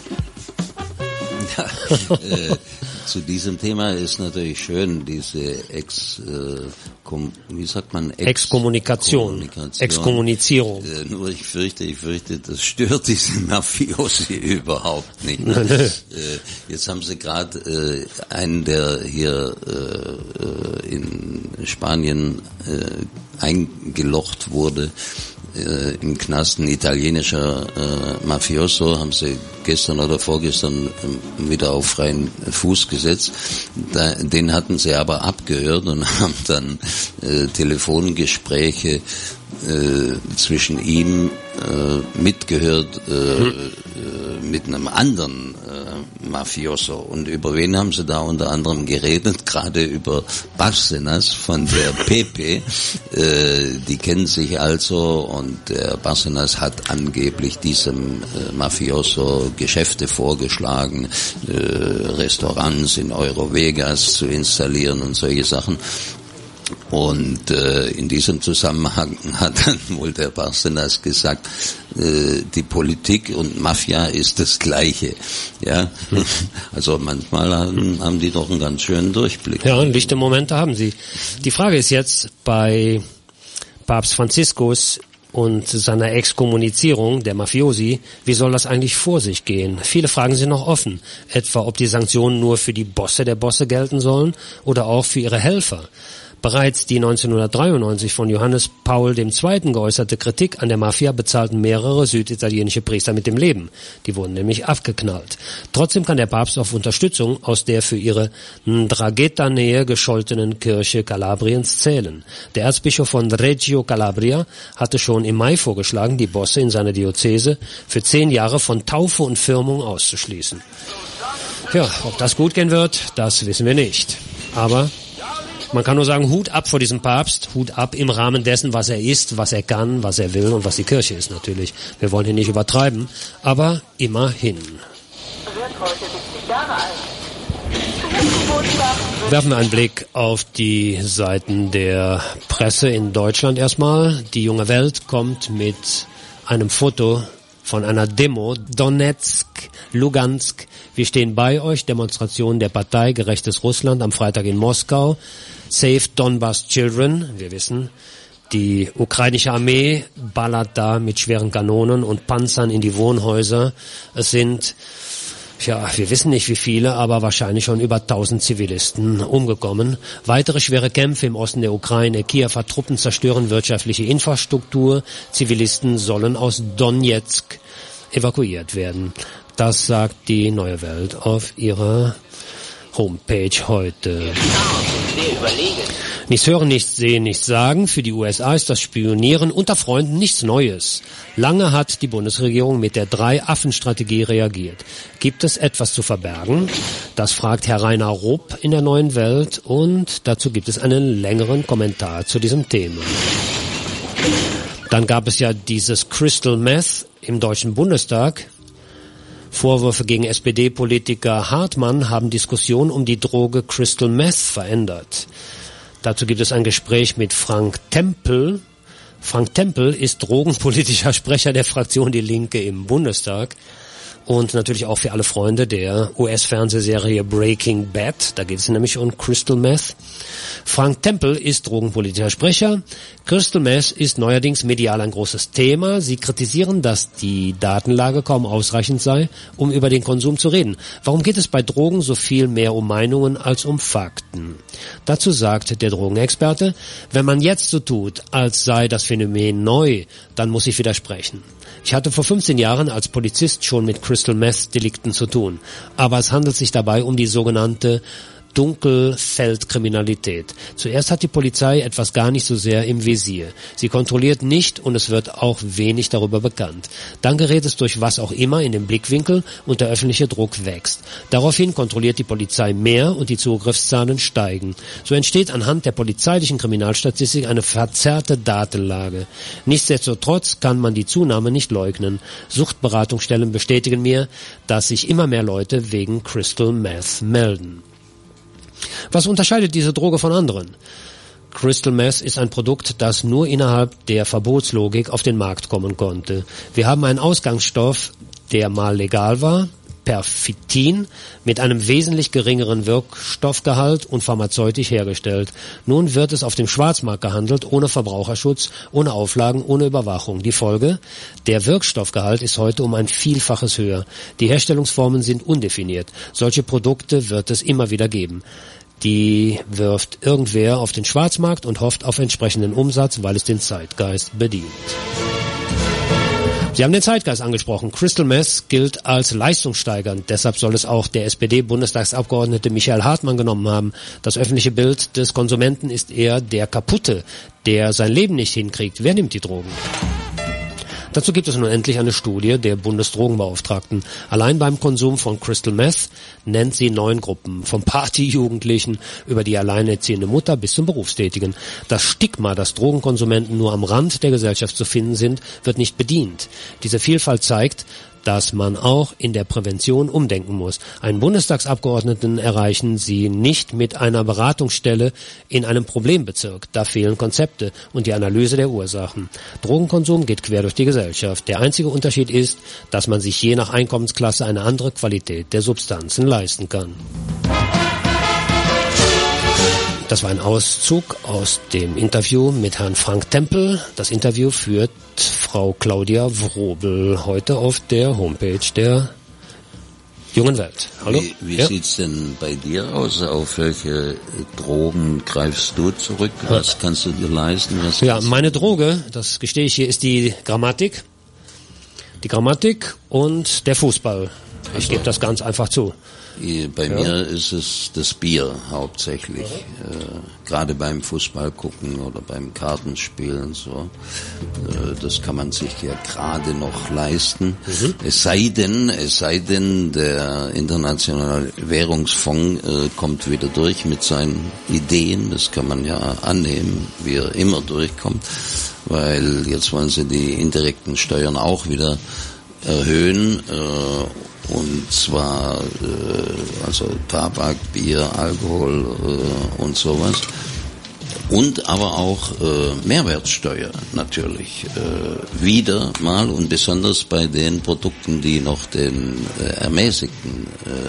Ja, äh, zu diesem Thema ist natürlich schön, diese Ex, äh, kom, wie sagt man? Ex Exkommunikation, Kommunikation. Exkommunizierung. Äh, nur ich fürchte, ich fürchte, das stört diese Mafiosi überhaupt nicht. Ne? äh, jetzt haben sie gerade äh, einen, der hier äh, in Spanien äh, eingelocht wurde, äh, im Knast, ein italienischer äh, Mafioso, haben sie gestern oder vorgestern äh, wieder auf freien Fuß gesetzt. Da, den hatten sie aber abgehört und haben dann äh, Telefongespräche äh, zwischen ihm äh, mitgehört äh, hm. äh, mit einem anderen äh, Mafioso. Und über wen haben sie da unter anderem geredet? Gerade über Bárcenas von der Pepe. äh, die kennen sich also und der Bárcenas hat angeblich diesem äh, Mafioso Geschäfte vorgeschlagen, äh, Restaurants in Eurovegas zu installieren und solche Sachen. Und äh, in diesem Zusammenhang hat dann wohl der Bárcenas gesagt, äh, die Politik und Mafia ist das Gleiche. Ja, also manchmal haben, haben die doch einen ganz schönen Durchblick. Ja, lichte Momente haben sie. Die Frage ist jetzt bei Papst Franziskus und seiner Exkommunizierung der Mafiosi, wie soll das eigentlich vor sich gehen? Viele Fragen sind noch offen, etwa ob die Sanktionen nur für die Bosse der Bosse gelten sollen oder auch für ihre Helfer. Bereits die neunzehnhundertdreiundneunzig von Johannes Paul der Zweite geäußerte Kritik an der Mafia bezahlten mehrere süditalienische Priester mit dem Leben. Die wurden nämlich abgeknallt. Trotzdem kann der Papst auf Unterstützung aus der für ihre 'Ndrangheta-Nähe gescholtenen Kirche Kalabriens zählen. Der Erzbischof von Reggio Calabria hatte schon im Mai vorgeschlagen, die Bosse in seiner Diözese für zehn Jahre von Taufe und Firmung auszuschließen. Ja, ob das gut gehen wird, das wissen wir nicht. Aber Man kann nur sagen, Hut ab vor diesem Papst, Hut ab im Rahmen dessen, was er ist, was er kann, was er will und was die Kirche ist natürlich. Wir wollen hier nicht übertreiben, aber immerhin. Werfen wir einen Blick auf die Seiten der Presse in Deutschland erstmal. Die junge Welt kommt mit einem Foto von einer Demo, Donetsk, Lugansk. Wir stehen bei euch, Demonstration der Partei Gerechtes Russland am Freitag in Moskau. Save Donbass Children, wir wissen, die ukrainische Armee ballert da mit schweren Kanonen und Panzern in die Wohnhäuser. Es sind, ja, wir wissen nicht wie viele, aber wahrscheinlich schon über tausend Zivilisten umgekommen. Weitere schwere Kämpfe im Osten der Ukraine. Kiewer Truppen zerstören wirtschaftliche Infrastruktur. Zivilisten sollen aus Donetsk evakuiert werden. Das sagt die Neue Welt auf ihrer Homepage heute. Nichts hören, nichts sehen, nichts sagen. Für die U S A ist das Spionieren unter Freunden nichts Neues. Lange hat die Bundesregierung mit der Drei-Affen-Strategie reagiert. Gibt es etwas zu verbergen? Das fragt Herr Rainer Rupp in der Neuen Welt und dazu gibt es einen längeren Kommentar zu diesem Thema. Dann gab es ja dieses Crystal Meth im Deutschen Bundestag. Vorwürfe gegen S P D-Politiker Hartmann haben Diskussionen um die Droge Crystal Meth verändert. Dazu gibt es ein Gespräch mit Frank Tempel. Frank Tempel ist drogenpolitischer Sprecher der Fraktion Die Linke im Bundestag und natürlich auch für alle Freunde der U S-Fernsehserie Breaking Bad. Da geht es nämlich um Crystal Meth. Frank Tempel ist drogenpolitischer Sprecher. Crystal Meth ist neuerdings medial ein großes Thema. Sie kritisieren, dass die Datenlage kaum ausreichend sei, um über den Konsum zu reden. Warum geht es bei Drogen so viel mehr um Meinungen als um Fakten? Dazu sagt der Drogenexperte, wenn man jetzt so tut, als sei das Phänomen neu, dann muss ich widersprechen. Ich hatte vor fünfzehn Jahren als Polizist schon mit Crystal Meth Delikten zu tun, aber es handelt sich dabei um die sogenannte Dunkelfeldkriminalität. Zuerst hat die Polizei etwas gar nicht so sehr im Visier. Sie kontrolliert nicht und es wird auch wenig darüber bekannt. Dann gerät es durch was auch immer in den Blickwinkel und der öffentliche Druck wächst. Daraufhin kontrolliert die Polizei mehr und die Zugriffszahlen steigen. So entsteht anhand der polizeilichen Kriminalstatistik eine verzerrte Datenlage. Nichtsdestotrotz kann man die Zunahme nicht leugnen. Suchtberatungsstellen bestätigen mir, dass sich immer mehr Leute wegen Crystal Meth melden. Was unterscheidet diese Droge von anderen? Crystal Meth ist ein Produkt, das nur innerhalb der Verbotslogik auf den Markt kommen konnte. Wir haben einen Ausgangsstoff, der mal legal war, Pervitin, mit einem wesentlich geringeren Wirkstoffgehalt und pharmazeutisch hergestellt. Nun wird es auf dem Schwarzmarkt gehandelt, ohne Verbraucherschutz, ohne Auflagen, ohne Überwachung. Die Folge? Der Wirkstoffgehalt ist heute um ein Vielfaches höher. Die Herstellungsformen sind undefiniert. Solche Produkte wird es immer wieder geben. Die wirft irgendwer auf den Schwarzmarkt und hofft auf entsprechenden Umsatz, weil es den Zeitgeist bedient. Sie haben den Zeitgeist angesprochen. Crystal Meth gilt als leistungssteigernd. Deshalb soll es auch der S P D-Bundestagsabgeordnete Michael Hartmann genommen haben. Das öffentliche Bild des Konsumenten ist eher der Kaputte, der sein Leben nicht hinkriegt. Wer nimmt die Drogen? Dazu gibt es nun endlich eine Studie der Bundesdrogenbeauftragten. Allein beim Konsum von Crystal Meth nennt sie neun Gruppen, vom Partyjugendlichen über die alleinerziehende Mutter bis zum Berufstätigen. Das Stigma, dass Drogenkonsumenten nur am Rand der Gesellschaft zu finden sind, wird nicht bedient. Diese Vielfalt zeigt, dass man auch in der Prävention umdenken muss. Einen Bundestagsabgeordneten erreichen Sie nicht mit einer Beratungsstelle in einem Problembezirk. Da fehlen Konzepte und die Analyse der Ursachen. Drogenkonsum geht quer durch die Gesellschaft. Der einzige Unterschied ist, dass man sich je nach Einkommensklasse eine andere Qualität der Substanzen leisten kann. Das war ein Auszug aus dem Interview mit Herrn Frank Tempel. Das Interview führt Frau Claudia Wrobel heute auf der Homepage der Jungen Welt. Hallo? Wie, wie ja? sieht's denn bei dir aus? Auf welche Drogen greifst du zurück? Was ja. kannst du dir leisten? Was ja, meine Droge, das gestehe ich hier, ist die Grammatik. Die Grammatik und der Fußball. Ich also, gebe das ganz einfach zu. Bei ja. mir ist es das Bier hauptsächlich, äh, gerade beim Fußball gucken oder beim Kartenspielen so. Äh, das kann man sich ja gerade noch leisten. Mhm. Es sei denn, es sei denn, der internationale Währungsfonds äh, kommt wieder durch mit seinen Ideen. Das kann man ja annehmen, wie er immer durchkommt, weil jetzt wollen sie die indirekten Steuern auch wieder erhöhen. Äh, Und zwar äh, also Tabak, Bier, Alkohol äh, und sowas. Und aber auch äh, Mehrwertsteuer natürlich. Äh, wieder mal und besonders bei den Produkten, die noch den äh, ermäßigten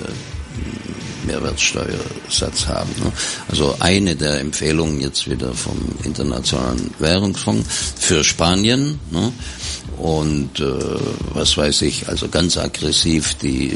äh, Mehrwertsteuersatz haben. Ne? Also eine der Empfehlungen jetzt wieder vom Internationalen Währungsfonds für Spanien, ne? Und äh, was weiß ich, also ganz aggressiv die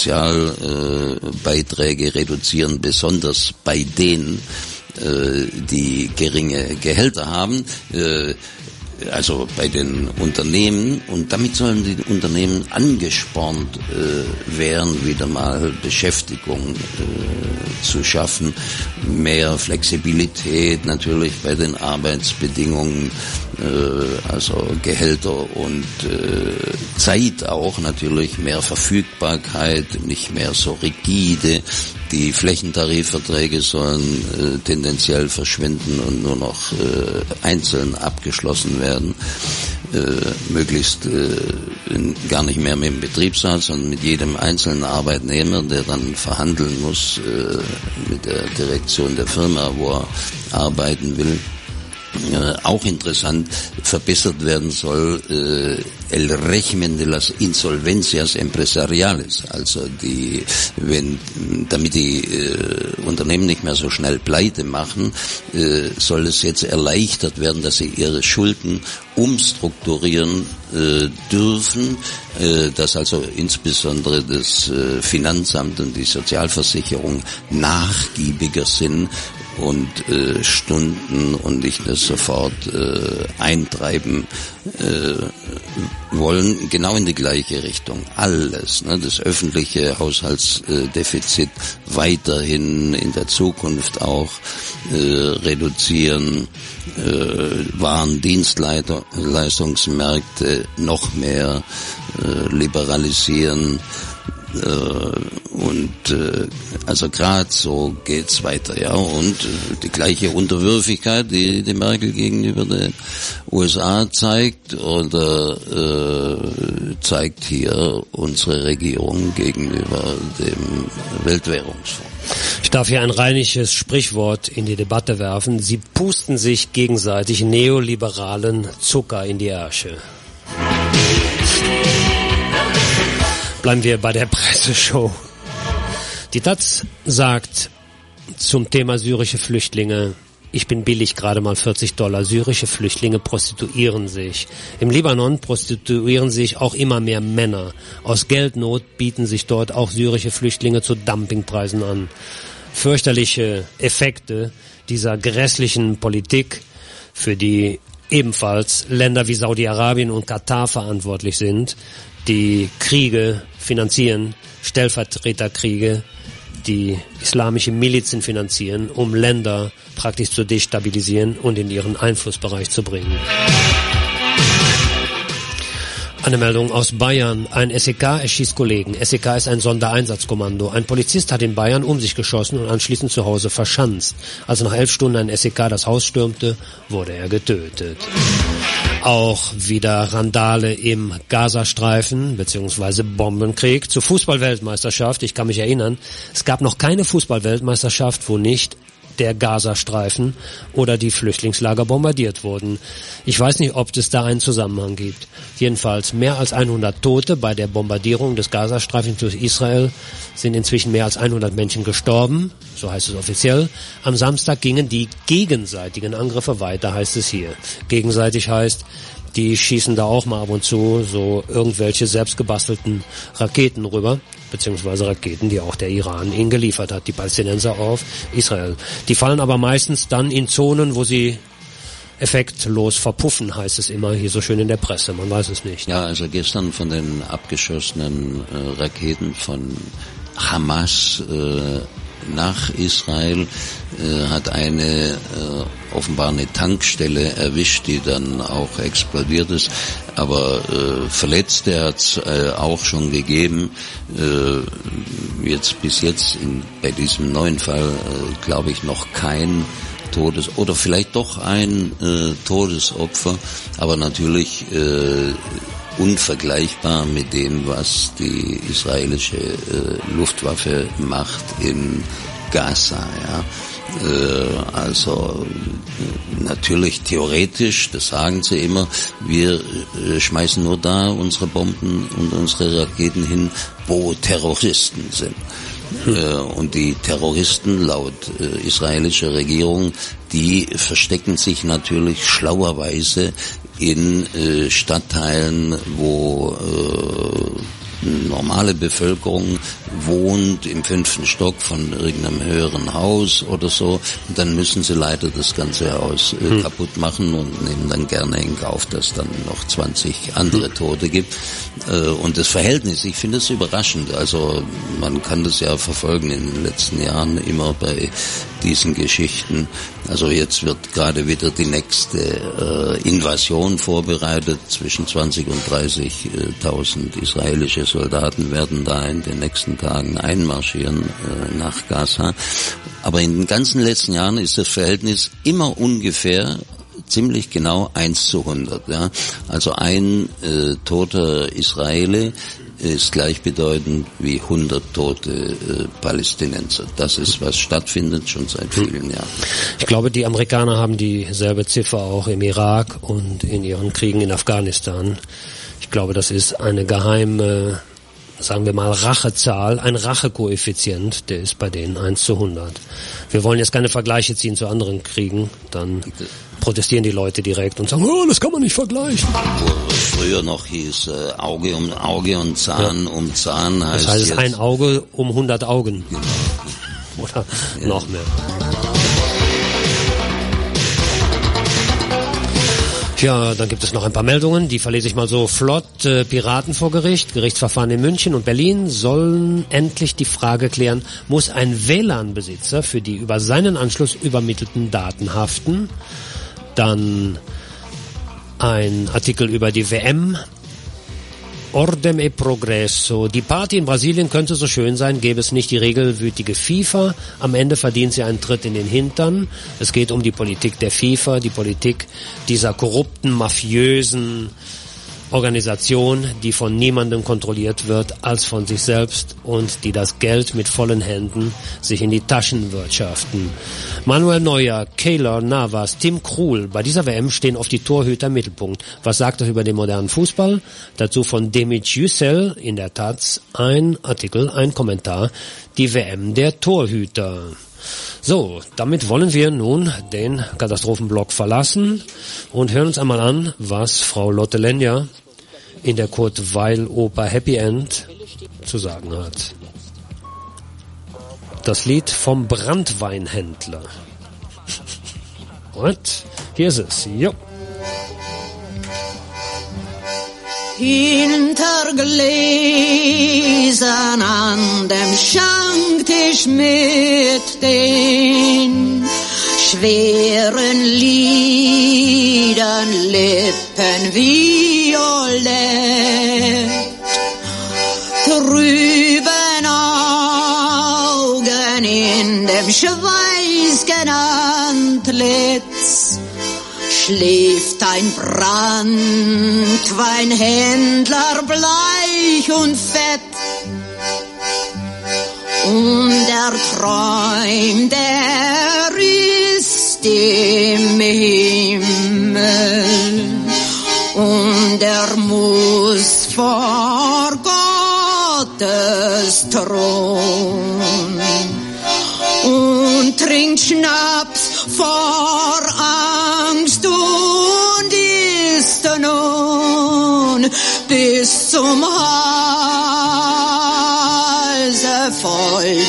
Sozialbeiträge äh, reduzieren, besonders bei denen, äh, die geringe Gehälter haben, äh, also bei den Unternehmen, und damit sollen die Unternehmen angespornt äh, werden, wieder mal Beschäftigung äh, zu schaffen, mehr Flexibilität natürlich bei den Arbeitsbedingungen, äh, also Gehälter und äh, Zeit auch natürlich, mehr Verfügbarkeit, nicht mehr so rigide. Die Flächentarifverträge sollen äh, tendenziell verschwinden und nur noch äh, einzeln abgeschlossen werden. Äh, möglichst äh, gar nicht mehr mit dem Betriebsrat, sondern mit jedem einzelnen Arbeitnehmer, der dann verhandeln muss äh, mit der Direktion der Firma, wo er arbeiten will. Äh, auch interessant, verbessert werden soll äh, el régimen de las insolvencias empresariales, also die, wenn, damit die äh, Unternehmen nicht mehr so schnell pleite machen, äh, soll es jetzt erleichtert werden, dass sie ihre Schulden umstrukturieren äh, dürfen, äh, dass also insbesondere das äh, Finanzamt und die Sozialversicherung nachgiebiger sind und äh, Stunden und nicht das sofort äh, eintreiben äh, wollen, genau in die gleiche Richtung. Alles, ne, das öffentliche Haushaltsdefizit weiterhin in der Zukunft auch äh, reduzieren, äh, Waren, Dienstleistungsmärkte noch mehr äh, liberalisieren. Und äh, also gerade so geht's weiter, ja. Und äh, die gleiche Unterwürfigkeit, die die Merkel gegenüber den U S A zeigt, oder äh, zeigt hier unsere Regierung gegenüber dem Weltwährungsfonds. Ich darf hier ein rheinisches Sprichwort in die Debatte werfen. Sie pusten sich gegenseitig neoliberalen Zucker in die Ärsche. Bleiben wir bei der Presseshow. Die Taz sagt zum Thema syrische Flüchtlinge: Ich bin billig, gerade mal vierzig Dollar. Syrische Flüchtlinge prostituieren sich. Im Libanon prostituieren sich auch immer mehr Männer. Aus Geldnot bieten sich dort auch syrische Flüchtlinge zu Dumpingpreisen an. Fürchterliche Effekte dieser grässlichen Politik, für die ebenfalls Länder wie Saudi-Arabien und Katar verantwortlich sind, die Kriege finanzieren, Stellvertreterkriege, die islamische Milizen finanzieren, um Länder praktisch zu destabilisieren und in ihren Einflussbereich zu bringen. Eine Meldung aus Bayern. Ein S E K erschießt Kollegen. S E K ist ein Sondereinsatzkommando. Ein Polizist hat in Bayern um sich geschossen und anschließend zu Hause verschanzt. Als nach elf Stunden ein S E K das Haus stürmte, wurde er getötet. Auch wieder Randale im Gazastreifen bzw. Bombenkrieg zur Fußballweltmeisterschaft. Ich kann mich erinnern, es gab noch keine Fußballweltmeisterschaft, wo nicht der Gazastreifen oder die Flüchtlingslager bombardiert wurden. Ich weiß nicht, ob es da einen Zusammenhang gibt. Jedenfalls mehr als hundert Tote bei der Bombardierung des Gazastreifens durch Israel, sind inzwischen mehr als hundert Menschen gestorben, so heißt es offiziell. Am Samstag gingen die gegenseitigen Angriffe weiter, heißt es hier. Gegenseitig heißt, die schießen da auch mal ab und zu so irgendwelche selbstgebastelten Raketen rüber, beziehungsweise Raketen, die auch der Iran ihnen geliefert hat, die Palästinenser auf Israel. Die fallen aber meistens dann in Zonen, wo sie effektlos verpuffen, heißt es immer hier so schön in der Presse. Man weiß es nicht. Ja, also gestern von den abgeschossenen äh, Raketen von Hamas äh, nach Israel äh, hat eine äh, offenbar eine Tankstelle erwischt, die dann auch explodiert ist. Aber äh, Verletzte hat es äh, auch schon gegeben. Äh, jetzt bis jetzt in, bei diesem neuen Fall äh, glaube ich noch kein Todes oder vielleicht doch ein äh, Todesopfer, aber natürlich äh, unvergleichbar mit dem, was die israelische äh, Luftwaffe macht in Gaza. Ja. Äh, also äh, natürlich theoretisch, das sagen sie immer, wir äh, schmeißen nur da unsere Bomben und unsere Raketen hin, wo Terroristen sind. Und die Terroristen laut äh, israelischer Regierung, die verstecken sich natürlich schlauerweise in äh, Stadtteilen, wo äh, normale Bevölkerung wohnt, im fünften Stock von irgendeinem höheren Haus oder so. Und dann müssen sie leider das ganze Haus äh, hm. kaputt machen und nehmen dann gerne in Kauf, dass dann noch zwanzig andere hm. Tote gibt. Äh, und das Verhältnis, ich finde es überraschend. Also man kann das ja verfolgen in den letzten Jahren immer bei diesen Geschichten. Also jetzt wird gerade wieder die nächste äh, Invasion vorbereitet. Zwischen zwanzig und dreißigtausend israelische Soldaten werden da in den nächsten Tagen einmarschieren äh, nach Gaza. Aber in den ganzen letzten Jahren ist das Verhältnis immer ungefähr ziemlich genau eins zu hundert. Ja? Also ein äh, toter Israeli ist gleichbedeutend wie hundert tote äh, Palästinenser. Das ist, was stattfindet, schon seit vielen Jahren. Ich glaube, die Amerikaner haben dieselbe Ziffer auch im Irak und in ihren Kriegen in Afghanistan. Ich glaube, das ist eine geheime, sagen wir mal, Rachezahl, ein Rachekoeffizient, der ist bei denen eins zu hundert. Wir wollen jetzt keine Vergleiche ziehen zu anderen Kriegen, dann protestieren die Leute direkt und sagen, oh, das kann man nicht vergleichen. Wo früher noch hieß, äh, Auge um Auge und Zahn ja. um Zahn. Heißt das heißt, jetzt ein Auge um hundert Augen. Genau. Oder ja. noch mehr. Ja, dann gibt es noch ein paar Meldungen, die verlese ich mal so flott. Äh, Piraten vor Gericht, Gerichtsverfahren in München und Berlin sollen endlich die Frage klären, muss ein W L A N-Besitzer für die über seinen Anschluss übermittelten Daten haften? Dann ein Artikel über die W M. Ordem e Progresso. Die Party in Brasilien könnte so schön sein, gäbe es nicht die regelwütige FIFA. Am Ende verdient sie einen Tritt in den Hintern. Es geht um die Politik der FIFA, die Politik dieser korrupten, mafiösen Organisation, die von niemandem kontrolliert wird als von sich selbst und die das Geld mit vollen Händen sich in die Taschen wirtschaften. Manuel Neuer, Keylor Navas, Tim Krul, bei dieser W M stehen auf die Torhüter im Mittelpunkt. Was sagt das über den modernen Fußball? Dazu von Demit Yücel in der Taz ein Artikel, ein Kommentar, die W M der Torhüter. So, damit wollen wir nun den Katastrophenblock verlassen und hören uns einmal an, was Frau Lotte Lenja in der Kurt Weil Oper Happy End zu sagen hat. Das Lied vom Brandweinhändler. What? Hier ist es. Jo. Hinter Gläsern an dem Schanktisch mit den schweren Lidern, Lippen violett, trüben Augen in dem schweißgen Antlitz, schläft ein Brandweinhändler bleich und fett. Und er träumt, er ist im Himmel und er muss vor Gottes Thron und trinkt Schnaps vor Angst und ist nun bis zum Halse voll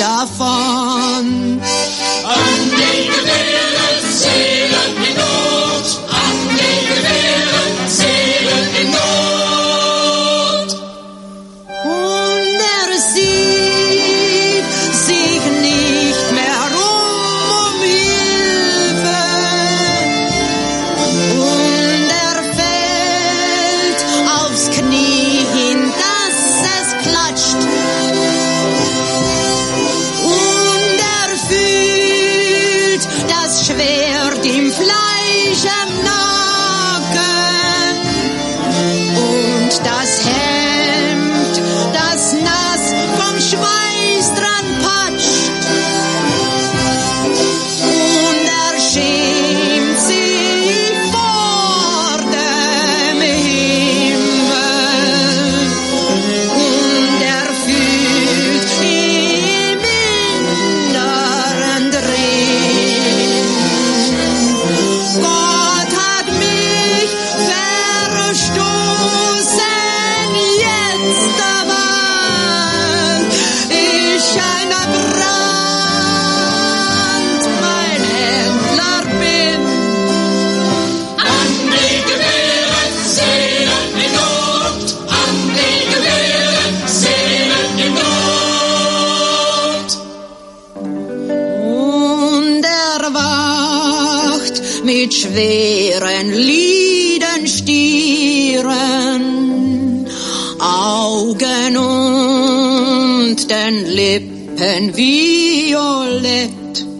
davon. An den Wellen zählen die Not, schweren Liden Stieren, Augen und den Lippen violett.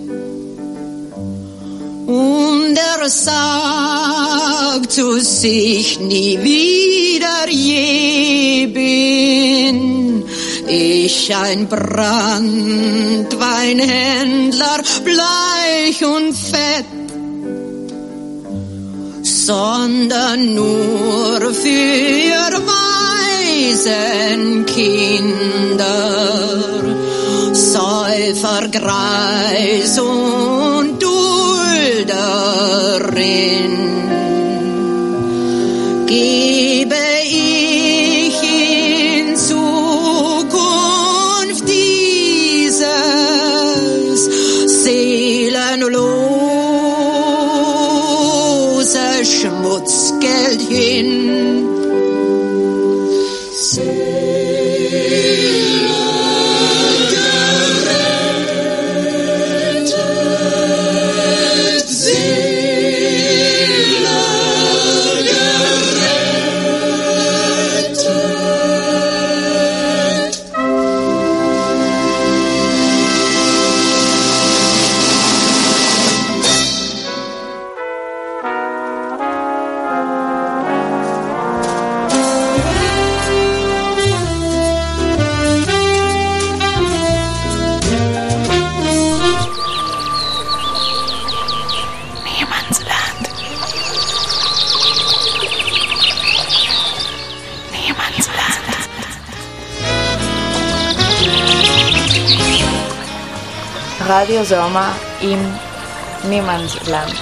Und er sagt zu sich, nie wieder je bin ich ein Branntweinhändler, bleich und fett, sondern nur für Waisenkinder, Säufer, Greis und Dulderin gebe ich in Zukunft dieses seelenlose Schmutzgeld hin. Radio Sommer im Niemandsland.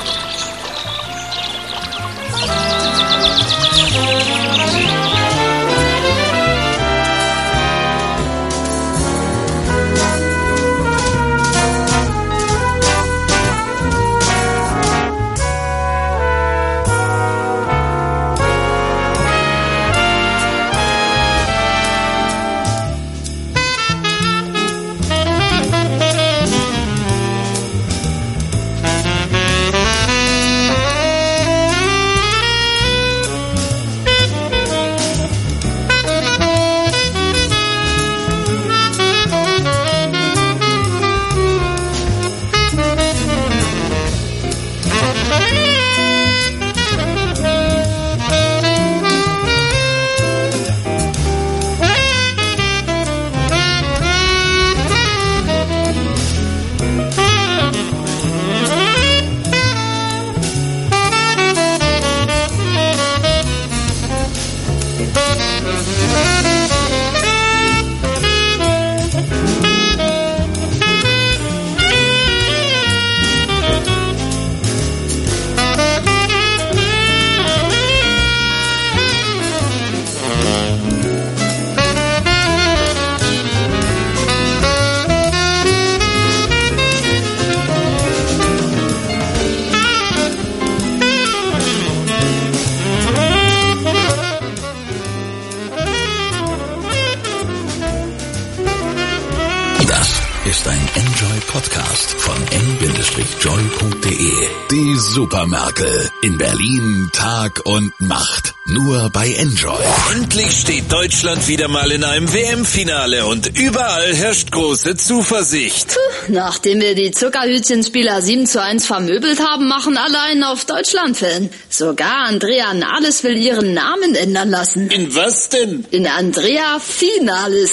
Die Supermärkte in Berlin Tag und Nacht. Nur bei Enjoy. Endlich steht Deutschland wieder mal in einem W M-Finale und überall herrscht große Zuversicht. Puh, nachdem wir die Zuckerhütchenspieler sieben zu eins vermöbelt haben, machen alle einen auf Deutschland-Fan. Sogar Andrea Nahles will ihren Namen ändern lassen. In was denn? In Andrea Finales.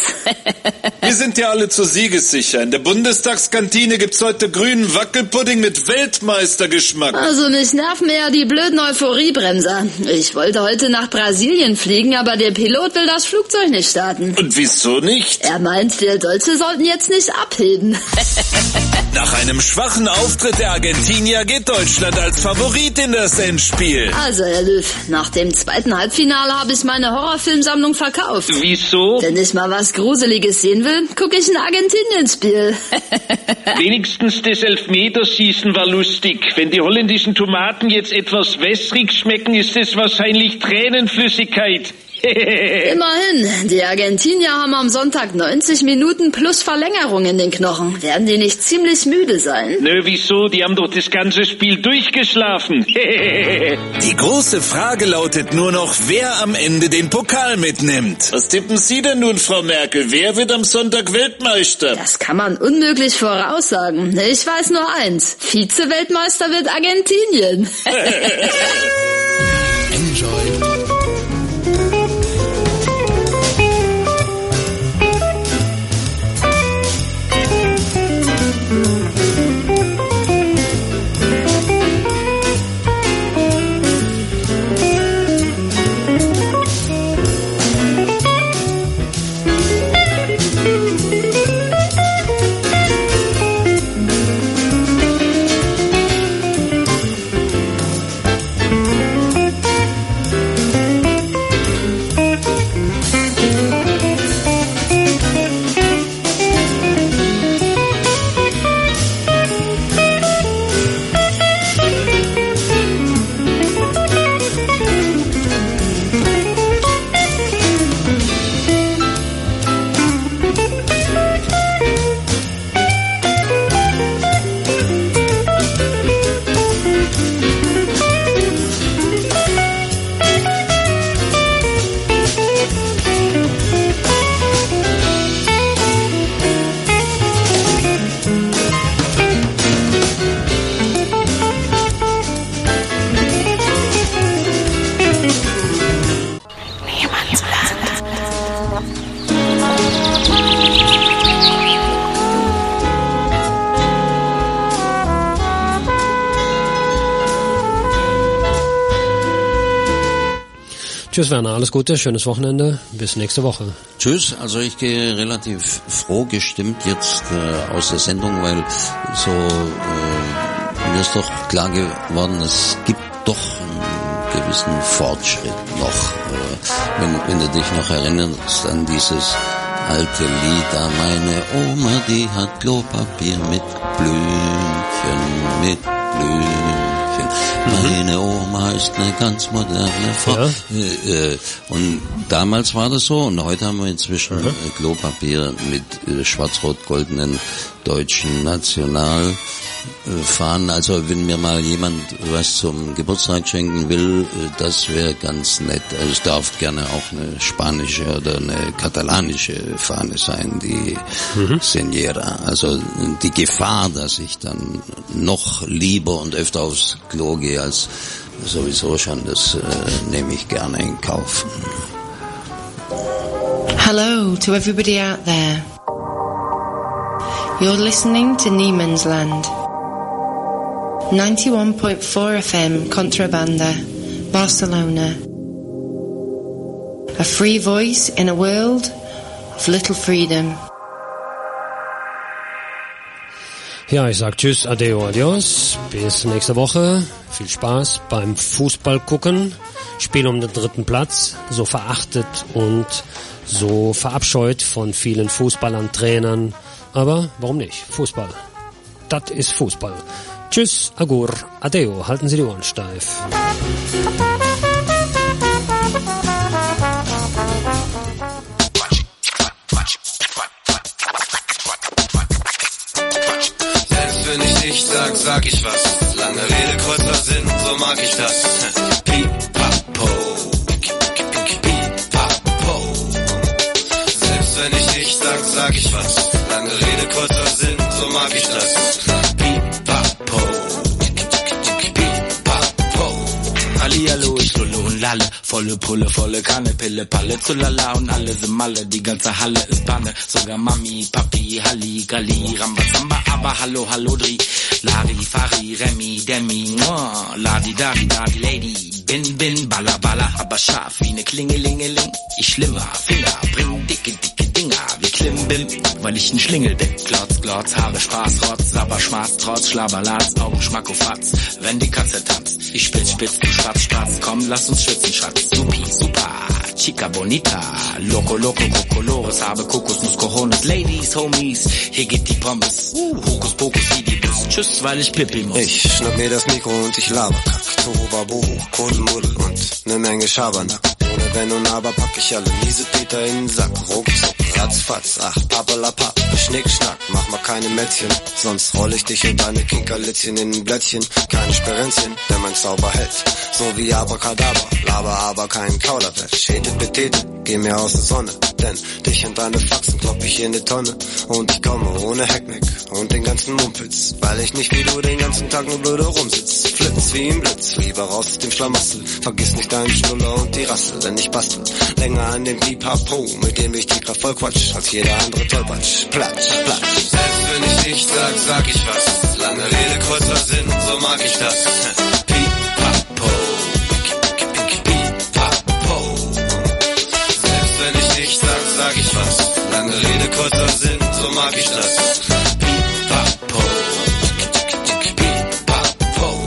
Wir sind ja alle zu siegessicher. In der Bundestagskantine gibt's heute grünen Wackelpudding mit Weltmeistergeschmack. Also mich nerven eher die blöden Euphoriebremser. Ich wollte heute nach Brasilien fliegen, aber der Pilot will das Flugzeug nicht starten. Und wieso nicht? Er meint, wir Deutsche sollten jetzt nicht abheben. Nach einem schwachen Auftritt der Argentinier geht Deutschland als Favorit in das Endspiel. Also, Herr Löw, nach dem zweiten Halbfinale habe ich meine Horrorfilmsammlung verkauft. Wieso? Wenn ich mal was Gruseliges sehen will, gucke ich ein Argentinien-Spiel. Wenigstens das Elfmeterschießen war lustig. Wenn die holländischen Tomaten jetzt etwas wässrig schmecken, ist es wahrscheinlich Tränenflüssigkeit. Immerhin, die Argentinier haben am Sonntag neunzig Minuten plus Verlängerung in den Knochen. Werden die nicht ziemlich müde sein? Nö, wieso? Die haben doch das ganze Spiel durchgeschlafen. Die große Frage lautet nur noch, wer am Ende den Pokal mitnimmt. Was tippen Sie denn nun, Frau Merkel? Wer wird am Sonntag Weltmeister? Das kann man unmöglich voraussagen. Ich weiß nur eins. Vize-Weltmeister wird Argentinien. Enjoy. Tschüss Werner, alles Gute, schönes Wochenende, bis nächste Woche. Tschüss, also ich gehe relativ froh gestimmt jetzt äh, aus der Sendung, weil so äh, mir ist doch klar geworden, es gibt doch einen gewissen Fortschritt noch. Äh, wenn, wenn du dich noch erinnerst an dieses alte Lied, da meine Oma, die hat Klopapier mit Blümchen, mit Blümchen. Meine Oma ist eine ganz moderne Frau. Ja. Äh, äh, und damals war das so und heute haben wir inzwischen mhm. äh, Klopapier mit äh, schwarz-rot-goldenen deutschen Nationalfahnen. Also wenn mir mal jemand was zum Geburtstag schenken will, äh, das wäre ganz nett. Also es darf gerne auch eine spanische oder eine katalanische Fahne sein, die mhm. Señora. Also die Gefahr, dass ich dann noch lieber und öfter aufs Klo gehe als sowieso schon, das äh, nehme ich gerne in Kauf. Hello to everybody out there. You're listening to Niemans Land. ninety-one point four F M Contrabanda, Barcelona. A free voice in a world of little freedom. Ja, ich sag tschüss, adeo, adios, bis nächste Woche. Viel Spaß beim Fußball gucken. Spiel um den dritten Platz, so verachtet und so verabscheut von vielen Fußballern, Trainern. Aber warum nicht? Fußball. Das ist Fußball. Tschüss, agur, adeo, halten Sie die Ohren steif. Sag, sag ich was. Lange Rede, kurzer Sinn, so mag ich das. Pipapo, Pipapo. Selbst wenn ich nicht sag, sag ich was. Lange Rede, kurzer Sinn, so mag ich das. Pipapo, Pipapo. Hallihallo, ich lulle und lalle. Volle Pulle, volle Kanne, Pille, Palle, Zulala und alle sind Malle. Die ganze Halle ist Panne. Sogar Mami, Papi, Halli, Galli, Rambazamba, aber hallo, hallo, Dri. Lari, Fari, Remi, Demi, oh, Ladi, Dari, Dari, Lady, Bin, Bin, Balla, Balla, aber scharf wie ne Klingelingeling. Ich schlimmer, Finger, bring dicke, dicke Dinger, wie Klimbim, weil ich ein Schlingel bin. Glotz, Glotz, Haare, Spaß, Rotz, aber Schmaß, Trotz, Schlabberlatz, Augen, Schmackofatz, wenn die Katze tanzt. Ich spitz, spitz, du Spatz, Spatz, komm, lass uns schwitzen, Schatz. Supi, super, Chica Bonita, Loco, Loco, Kokolores, habe Kokosnuss, Cojones, Ladies, Homies, hier geht die Pommes, uh, Hokus, Pokus, wie die Bus. Tschüss, weil ich Pipi muss. Ich schnapp mir das Mikro und ich laber Kack, Tohuwabohu, Kuddelmuddel und ne Menge Schabernack. Ohne Wenn und aber pack ich alle Miesepeter in den Sack. Ruckzuck, ratzfatz, ach, pappelapapp, Schnick, Schnack, mach mal keine Mätzchen. Sonst roll ich dich und deine Kinkerlitzchen in ein Blättchen. Keine Sperenzchen, denn mein Zauber hält. So wie Abracadabra, laber aber kein Kauderwelsch. Hetet betete, geh mir aus der Sonne. Denn dich und deine Faxen klopp ich in die Tonne. Und ich komme ohne Heckmeck und den ganzen Mumpitz. Weil ich nicht wie du den ganzen Tag nur blöde rumsitzt. Flitz wie im Blitz, lieber raus aus dem Schlamassel. Vergiss nicht deinen Schnuller und die Rassel, denn ich bastel länger an dem Pipapo, mit dem ich die Kraft voll quatsch, als jeder andere Tollpatsch. Platsch, platsch. Selbst wenn ich nichts sag, sag ich was. Lange Rede, kurzer Sinn, so mag ich das. Pipapo, Pipapo. Selbst wenn ich nichts sag, sag ich was. Lange Rede, kurzer Sinn, so mag ich das. Pipapo, Pipapo.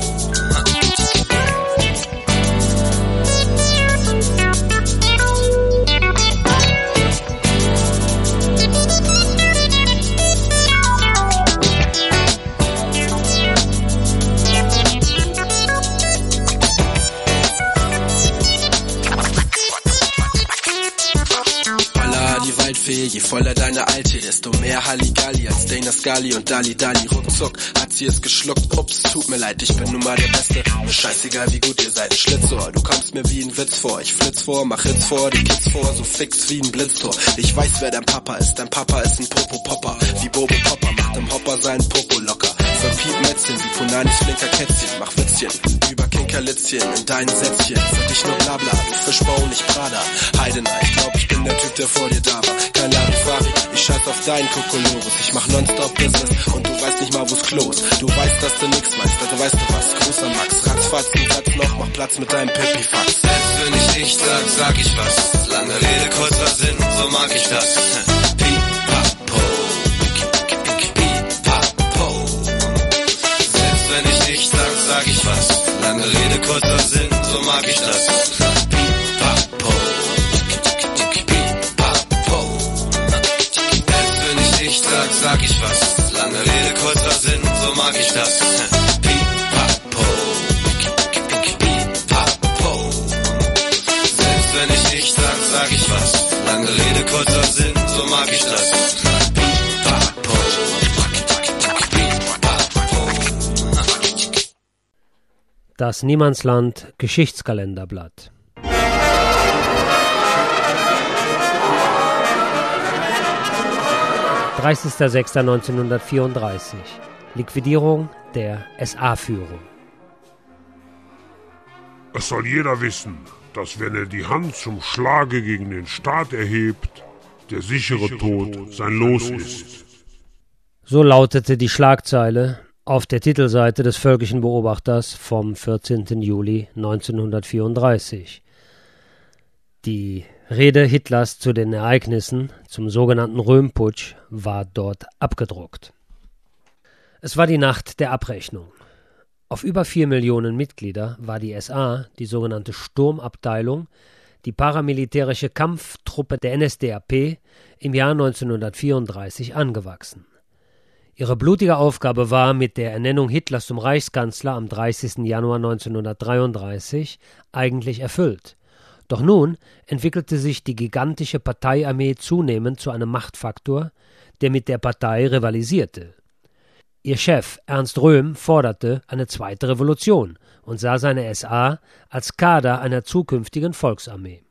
Je voller deine Alte, desto mehr Halligalli als Dana Scully und Dali Dali. Ruckzuck hat sie es geschluckt. Ups, tut mir leid, ich bin nun mal der Beste. Mir scheißegal, wie gut ihr seid, ein Schlitzohr. Du kommst mir wie ein Witz vor. Ich flitz vor, mach Hits vor, die Kids vor, so fix wie ein Blitztor. Ich weiß, wer dein Papa ist. Dein Papa ist ein Popo-Popper. Wie Bobo Popper, macht im Hopper seinen Popo locker. Verpiep Mätzchen, wie Punanis flinker Kätzchen. Mach Witzchen, über Kinkerlitzchen in deinen Sätzchen. Für dich nur Blabla, du Fischbau, nicht Prada. Heidenei, ich glaub, ich bin der Typ, der vor dir da war. Kein Larifari, ich scheiß auf deinen Kokolores. Ich mach nonstop Business und du weißt nicht mal, wo's Klo ist. Du weißt, dass du nix meinst, also weißt du was. Gruß an Max, ratzfatz, Satz noch, mach Platz mit deinem Pipifax. Selbst wenn ich nichts sag, sag ich was. Lange Rede, kurzer Sinn, so mag ich das. Pipapo, Pipapo. Selbst wenn ich nichts sag, sag ich was. Lange Rede, kurzer Sinn, so mag ich das. Pipapo, Pipapo. Selbst wenn ich nichts sag, sag ich was. Lange Rede, kurzer Sinn, so mag ich das. Pipapo, Pipapo. Selbst wenn ich nichts sag, sag ich was. Lange Rede, kurzer Sinn, so mag ich das. Pipapo, Pipapo. Das Niemandsland Geschichtskalenderblatt. dreißigster sechster neunzehnhundertvierunddreißig. Liquidierung der S A-Führung. Es soll jeder wissen, dass wenn er die Hand zum Schlage gegen den Staat erhebt, der sichere Tod sein Los ist. So lautete die Schlagzeile auf der Titelseite des Völkischen Beobachters vom vierzehnten Juli neunzehnhundertvierunddreißig. Die Rede Hitlers zu den Ereignissen zum sogenannten Röhm-Putsch war dort abgedruckt. Es war die Nacht der Abrechnung. Auf über vier Millionen Mitglieder war die S A, die sogenannte Sturmabteilung, die paramilitärische Kampftruppe der N S D A P, im Jahr neunzehnhundertvierunddreißig angewachsen. Ihre blutige Aufgabe war mit der Ernennung Hitlers zum Reichskanzler am dreißigsten Januar neunzehnhundertdreiunddreißig eigentlich erfüllt. Doch nun entwickelte sich die gigantische Parteiarmee zunehmend zu einem Machtfaktor, der mit der Partei rivalisierte. Ihr Chef Ernst Röhm forderte eine zweite Revolution und sah seine S A als Kader einer zukünftigen Volksarmee.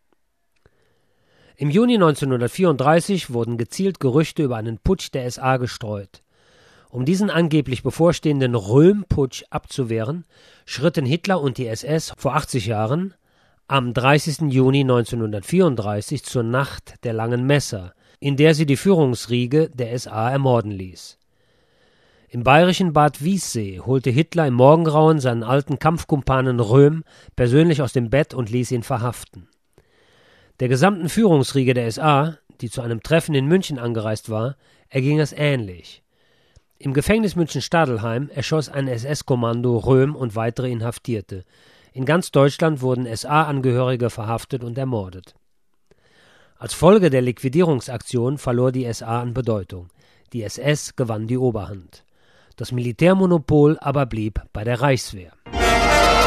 Im Juni neunzehnhundertvierunddreißig wurden gezielt Gerüchte über einen Putsch der S A gestreut. Um diesen angeblich bevorstehenden Röhm-Putsch abzuwehren, schritten Hitler und die S S vor achtzig Jahren am dreißigsten Juni neunzehnhundertvierunddreißig zur Nacht der langen Messer, in der sie die Führungsriege der S A ermorden ließ. Im bayerischen Bad Wiessee holte Hitler im Morgengrauen seinen alten Kampfkumpanen Röhm persönlich aus dem Bett und ließ ihn verhaften. Der gesamten Führungsriege der S A, die zu einem Treffen in München angereist war, erging es ähnlich. Im Gefängnis München-Stadelheim erschoss ein S S-Kommando Röhm und weitere Inhaftierte. In ganz Deutschland wurden S A-Angehörige verhaftet und ermordet. Als Folge der Liquidierungsaktion verlor die S A an Bedeutung. Die S S gewann die Oberhand. Das Militärmonopol aber blieb bei der Reichswehr.